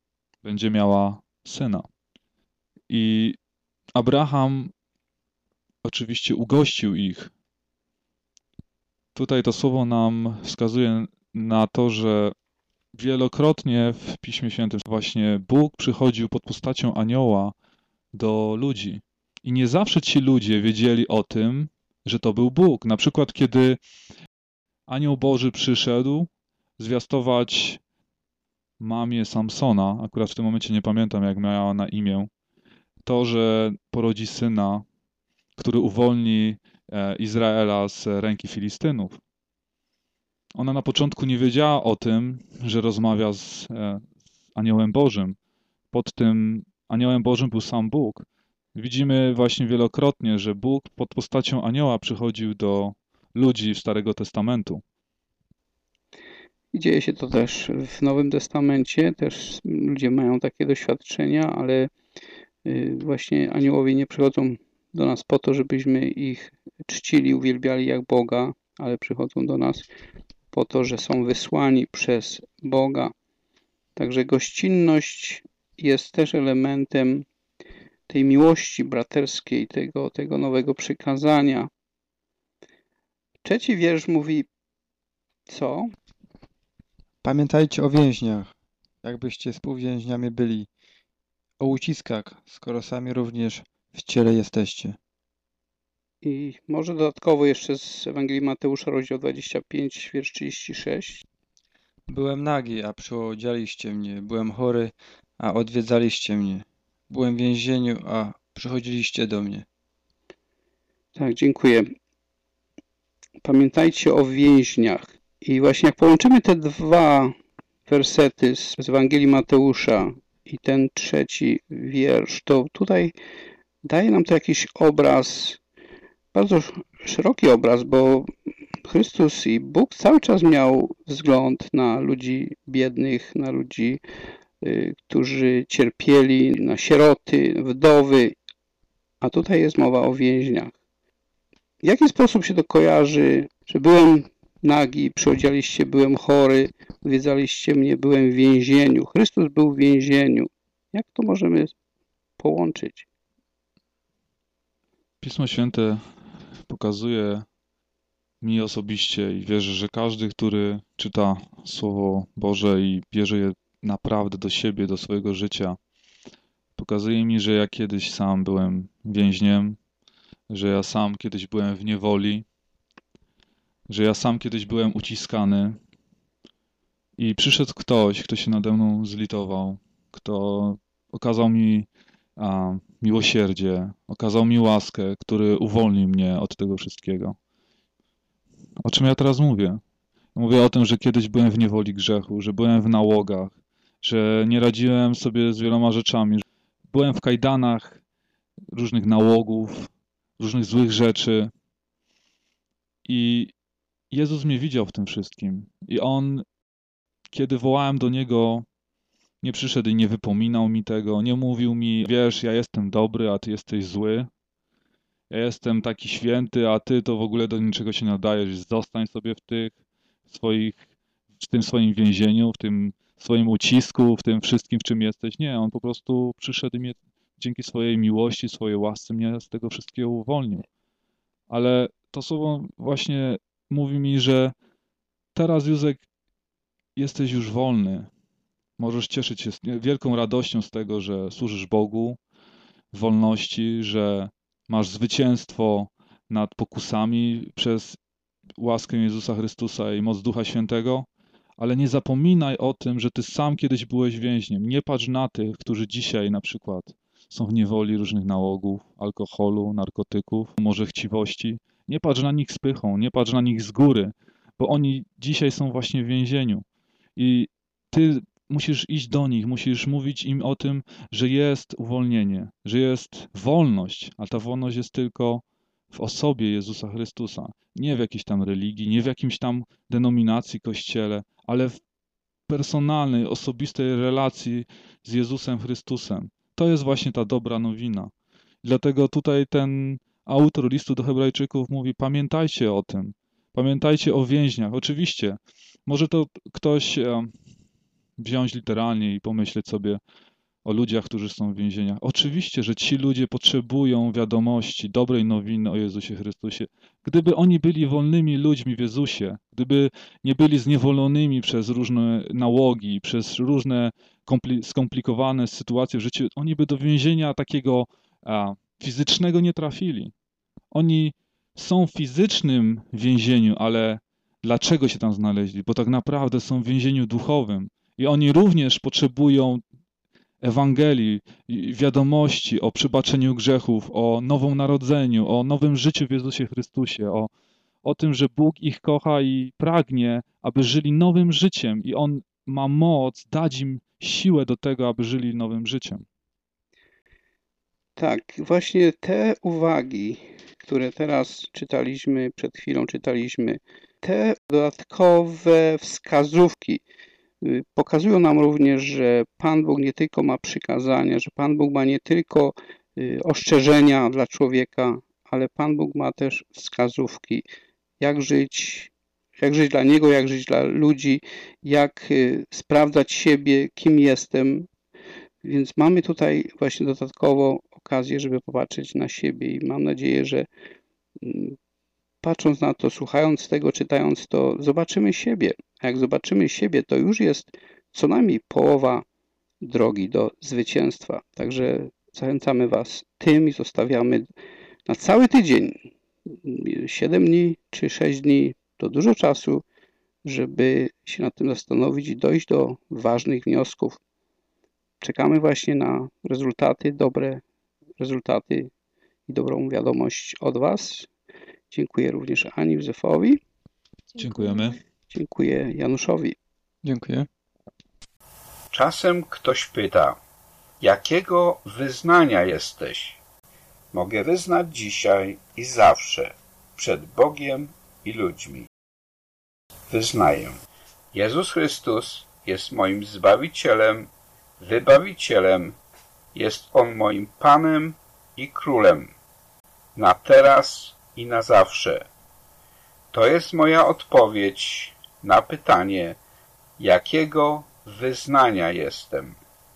Speaker 15: będzie miała syna. I Abraham oczywiście ugościł ich. Tutaj to słowo nam wskazuje na to, że wielokrotnie w Piśmie Świętym właśnie Bóg przychodził pod postacią anioła do ludzi. I nie zawsze ci ludzie wiedzieli o tym, że to był Bóg. Na przykład, kiedy anioł Boży przyszedł zwiastować mamie Samsona, akurat w tym momencie nie pamiętam, jak miała na imię, to, że porodzi syna, który uwolni Izraela z ręki Filistynów. Ona na początku nie wiedziała o tym, że rozmawia z aniołem Bożym. Pod tym aniołem Bożym był sam Bóg. Widzimy właśnie wielokrotnie, że Bóg pod postacią anioła przychodził do ludzi Starego Testamentu.
Speaker 3: I dzieje się to też w Nowym Testamencie, też ludzie mają takie doświadczenia, ale właśnie aniołowie nie przychodzą do nas po to, żebyśmy ich czcili, uwielbiali jak Boga, ale przychodzą do nas po to, że są wysłani przez Boga. Także gościnność jest też elementem tej miłości braterskiej, tego nowego przykazania. 3 wiersz mówi co?
Speaker 17: Pamiętajcie o więźniach, jakbyście współwięźniami byli, o uciskach, skoro sami również w ciele jesteście.
Speaker 3: I może dodatkowo jeszcze z Ewangelii Mateusza, rozdział 25, wiersz 36.
Speaker 17: Byłem nagi, a przyodzialiście mnie. Byłem chory, a odwiedzaliście mnie. Byłem w więzieniu, a przychodziliście do mnie.
Speaker 3: Tak, dziękuję. Pamiętajcie o więźniach. I właśnie jak połączymy te 2 wersety z Ewangelii Mateusza i ten 3 wiersz, to tutaj daje nam to jakiś obraz, bardzo szeroki obraz, bo Chrystus i Bóg cały czas miał wzgląd na ludzi biednych, na ludzi, którzy cierpieli, na sieroty, wdowy, a tutaj jest mowa o więźniach. W jaki sposób się to kojarzy, że byłem nagi, przyodzialiście, byłem chory, odwiedzaliście mnie, byłem w więzieniu. Chrystus był w więzieniu. Jak to możemy połączyć?
Speaker 15: Pismo Święte pokazuje mi osobiście i wierzę, że każdy, który czyta Słowo Boże i bierze je naprawdę do siebie, do swojego życia, pokazuje mi, że ja kiedyś sam byłem więźniem, że ja sam kiedyś byłem w niewoli, że ja sam kiedyś byłem uciskany i przyszedł ktoś, kto się nade mną zlitował, kto okazał mi miłosierdzie, okazał mi łaskę, który uwolnił mnie od tego wszystkiego. O czym ja teraz mówię? Mówię o tym, że kiedyś byłem w niewoli grzechu, że byłem w nałogach, że nie radziłem sobie z wieloma rzeczami. Byłem w kajdanach różnych nałogów, różnych złych rzeczy. I Jezus mnie widział w tym wszystkim. I On, kiedy wołałem do Niego, nie przyszedł i nie wypominał mi tego, nie mówił mi, wiesz, ja jestem dobry, a ty jesteś zły. Ja jestem taki święty, a ty to w ogóle do niczego się nadajesz. Zostań sobie w tym swoim więzieniu, w tym swoim ucisku, w tym wszystkim, w czym jesteś. Nie, on po prostu przyszedł i mnie dzięki swojej miłości, swojej łasce mnie z tego wszystkiego uwolnił. Ale to słowo właśnie mówi mi, że teraz, Józek, jesteś już wolny. Możesz cieszyć się wielką radością z tego, że służysz Bogu w wolności, że masz zwycięstwo nad pokusami przez łaskę Jezusa Chrystusa i moc Ducha Świętego, ale nie zapominaj o tym, że ty sam kiedyś byłeś więźniem. Nie patrz na tych, którzy dzisiaj na przykład są w niewoli różnych nałogów, alkoholu, narkotyków, może chciwości. Nie patrz na nich z pychą, nie patrz na nich z góry, bo oni dzisiaj są właśnie w więzieniu. I ty musisz iść do nich, musisz mówić im o tym, że jest uwolnienie, że jest wolność, ale ta wolność jest tylko w osobie Jezusa Chrystusa. Nie w jakiejś tam religii, nie w jakimś tam denominacji, kościele, ale w personalnej, osobistej relacji z Jezusem Chrystusem. To jest właśnie ta dobra nowina. Dlatego tutaj ten autor listu do Hebrajczyków mówi, pamiętajcie o tym, pamiętajcie o więźniach. Oczywiście, może to ktoś wziąć literalnie i pomyśleć sobie, o ludziach, którzy są w więzieniach. Oczywiście, że ci ludzie potrzebują wiadomości, dobrej nowiny o Jezusie Chrystusie. Gdyby oni byli wolnymi ludźmi w Jezusie, gdyby nie byli zniewolonymi przez różne nałogi, przez różne skomplikowane sytuacje w życiu, oni by do więzienia takiego fizycznego nie trafili. Oni są w fizycznym więzieniu, ale dlaczego się tam znaleźli? Bo tak naprawdę są w więzieniu duchowym i oni również potrzebują Ewangelii, wiadomości o przebaczeniu grzechów, o nowym narodzeniu, o nowym życiu w Jezusie Chrystusie, o tym, że Bóg ich kocha i pragnie, aby żyli nowym życiem i On ma moc dać im siłę do tego, aby żyli nowym życiem.
Speaker 18: Tak, właśnie te uwagi, które teraz czytaliśmy, przed chwilą czytaliśmy, te dodatkowe wskazówki pokazują nam również, że Pan Bóg nie tylko ma przykazania, że Pan Bóg ma nie tylko ostrzeżenia dla człowieka, ale Pan Bóg ma też wskazówki, jak żyć dla Niego, jak żyć dla ludzi, jak sprawdzać siebie, kim jestem. Więc mamy tutaj właśnie dodatkowo okazję, żeby popatrzeć na siebie i mam nadzieję, że patrząc na to, słuchając tego, czytając to, zobaczymy siebie. A jak zobaczymy siebie, to już jest co najmniej połowa drogi do zwycięstwa. Także zachęcamy Was tym i zostawiamy na cały tydzień, 7 dni czy 6 dni, to dużo czasu, żeby się nad tym zastanowić i dojść do ważnych wniosków. Czekamy właśnie na rezultaty, dobre rezultaty i dobrą wiadomość od Was. Dziękuję również Ani, Józefowi.
Speaker 15: Dziękujemy.
Speaker 18: Dziękuję Januszowi.
Speaker 17: Dziękuję.
Speaker 14: Czasem ktoś pyta, jakiego wyznania jesteś? Mogę wyznać dzisiaj i zawsze przed Bogiem i ludźmi. Wyznaję. Jezus Chrystus jest moim Zbawicielem, Wybawicielem. Jest On moim Panem i Królem. Na teraz i na zawsze. To jest moja odpowiedź na pytanie, jakiego wyznania jestem.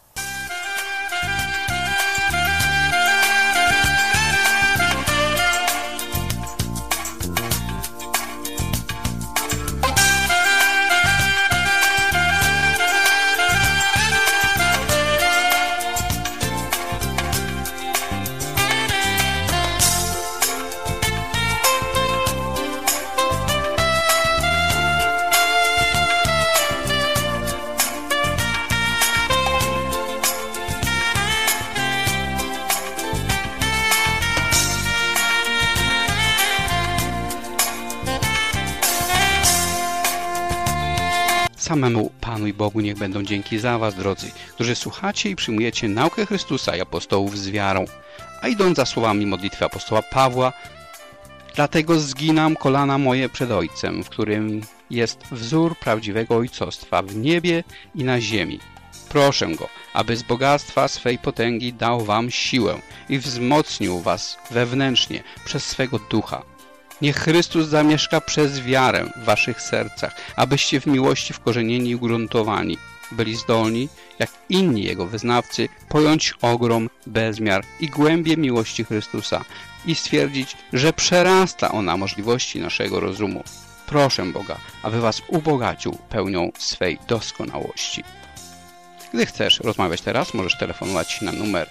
Speaker 3: Samemu Panu i Bogu niech będą dzięki za Was, drodzy, którzy słuchacie i przyjmujecie naukę Chrystusa i apostołów z wiarą. A idąc za słowami modlitwy apostoła Pawła, dlatego zginam kolana moje przed Ojcem, w którym jest wzór prawdziwego ojcostwa w niebie i na ziemi. Proszę Go, aby z bogactwa swej potęgi dał Wam siłę i wzmocnił Was wewnętrznie przez swego Ducha. Niech Chrystus zamieszka przez wiarę w Waszych sercach, abyście w miłości wkorzenieni i ugruntowani byli zdolni, jak inni Jego wyznawcy, pojąć ogrom, bezmiar i głębię miłości Chrystusa i stwierdzić, że przerasta ona możliwości naszego rozumu. Proszę Boga, aby Was ubogacił pełnią swej doskonałości. Gdy chcesz rozmawiać teraz, możesz telefonować na numer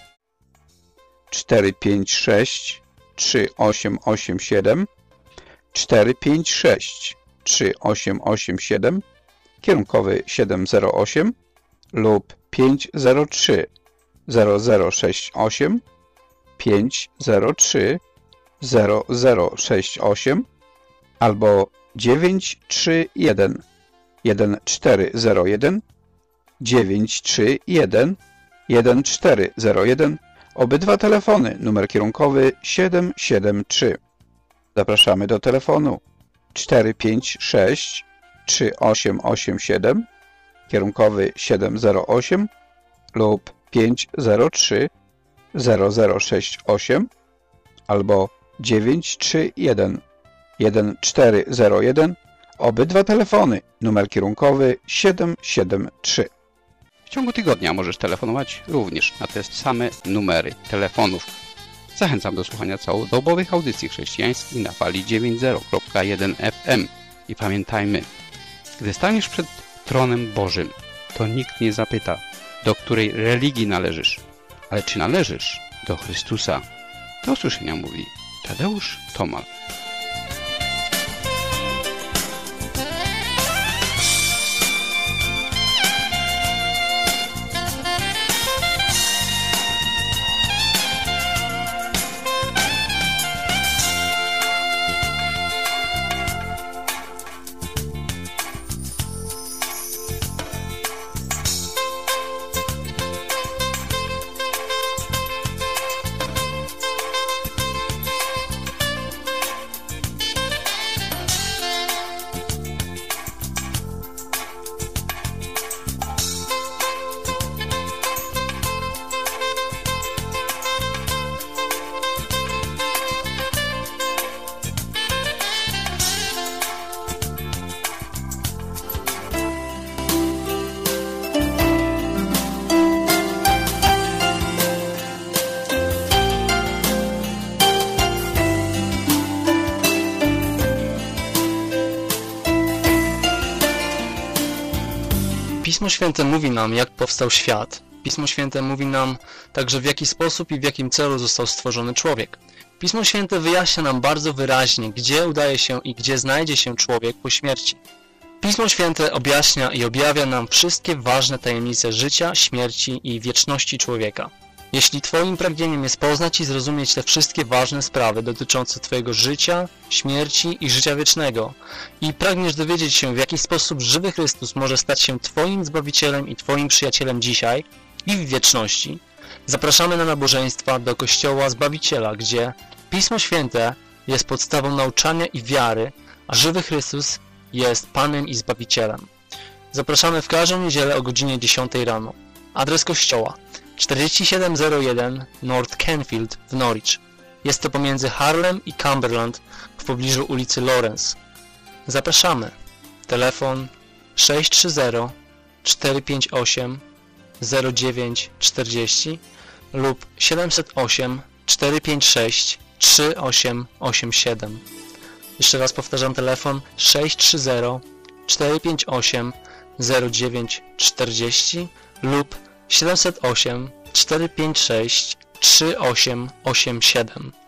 Speaker 3: 456 3887 456 3887, kierunkowy 708 lub 503 0068 503 0068 albo 931 1401 931 1401. Obydwa telefony, numer kierunkowy 773. Zapraszamy do telefonu 456 3887, kierunkowy 708 lub 503 0068 albo 931 1401. Obydwa telefony, numer kierunkowy 773.
Speaker 19: W ciągu tygodnia możesz telefonować również na te same numery telefonów. Zachęcam do słuchania całodobowych audycji chrześcijańskich na fali 90.1 FM. I pamiętajmy, gdy staniesz przed tronem Bożym, to nikt nie zapyta, do której religii należysz, ale czy należysz do Chrystusa. Do usłyszenia mówi Tadeusz Tomal.
Speaker 20: Pismo Święte mówi nam, jak powstał świat. Pismo Święte mówi nam także, w jaki sposób i w jakim celu został stworzony człowiek. Pismo Święte wyjaśnia nam bardzo wyraźnie, gdzie udaje się i gdzie znajdzie się człowiek po śmierci. Pismo Święte objaśnia i objawia nam wszystkie ważne tajemnice życia, śmierci i wieczności człowieka. Jeśli Twoim pragnieniem jest poznać i zrozumieć te wszystkie ważne sprawy dotyczące Twojego życia, śmierci i życia wiecznego i pragniesz dowiedzieć się, w jaki sposób żywy Chrystus może stać się Twoim Zbawicielem i Twoim przyjacielem dzisiaj i w wieczności, zapraszamy na nabożeństwa do Kościoła Zbawiciela, gdzie Pismo Święte jest podstawą nauczania i wiary, a żywy Chrystus jest Panem i Zbawicielem. Zapraszamy w każdą niedzielę o godzinie 10 rano. Adres kościoła: 4701 North Canfield w Norwich. Jest to pomiędzy Harlem i Cumberland w pobliżu ulicy Lawrence. Zapraszamy. Telefon 630 458 0940 lub 708 456 3887. Jeszcze raz powtarzam, telefon 630 458 0940 lub 708 456 3887.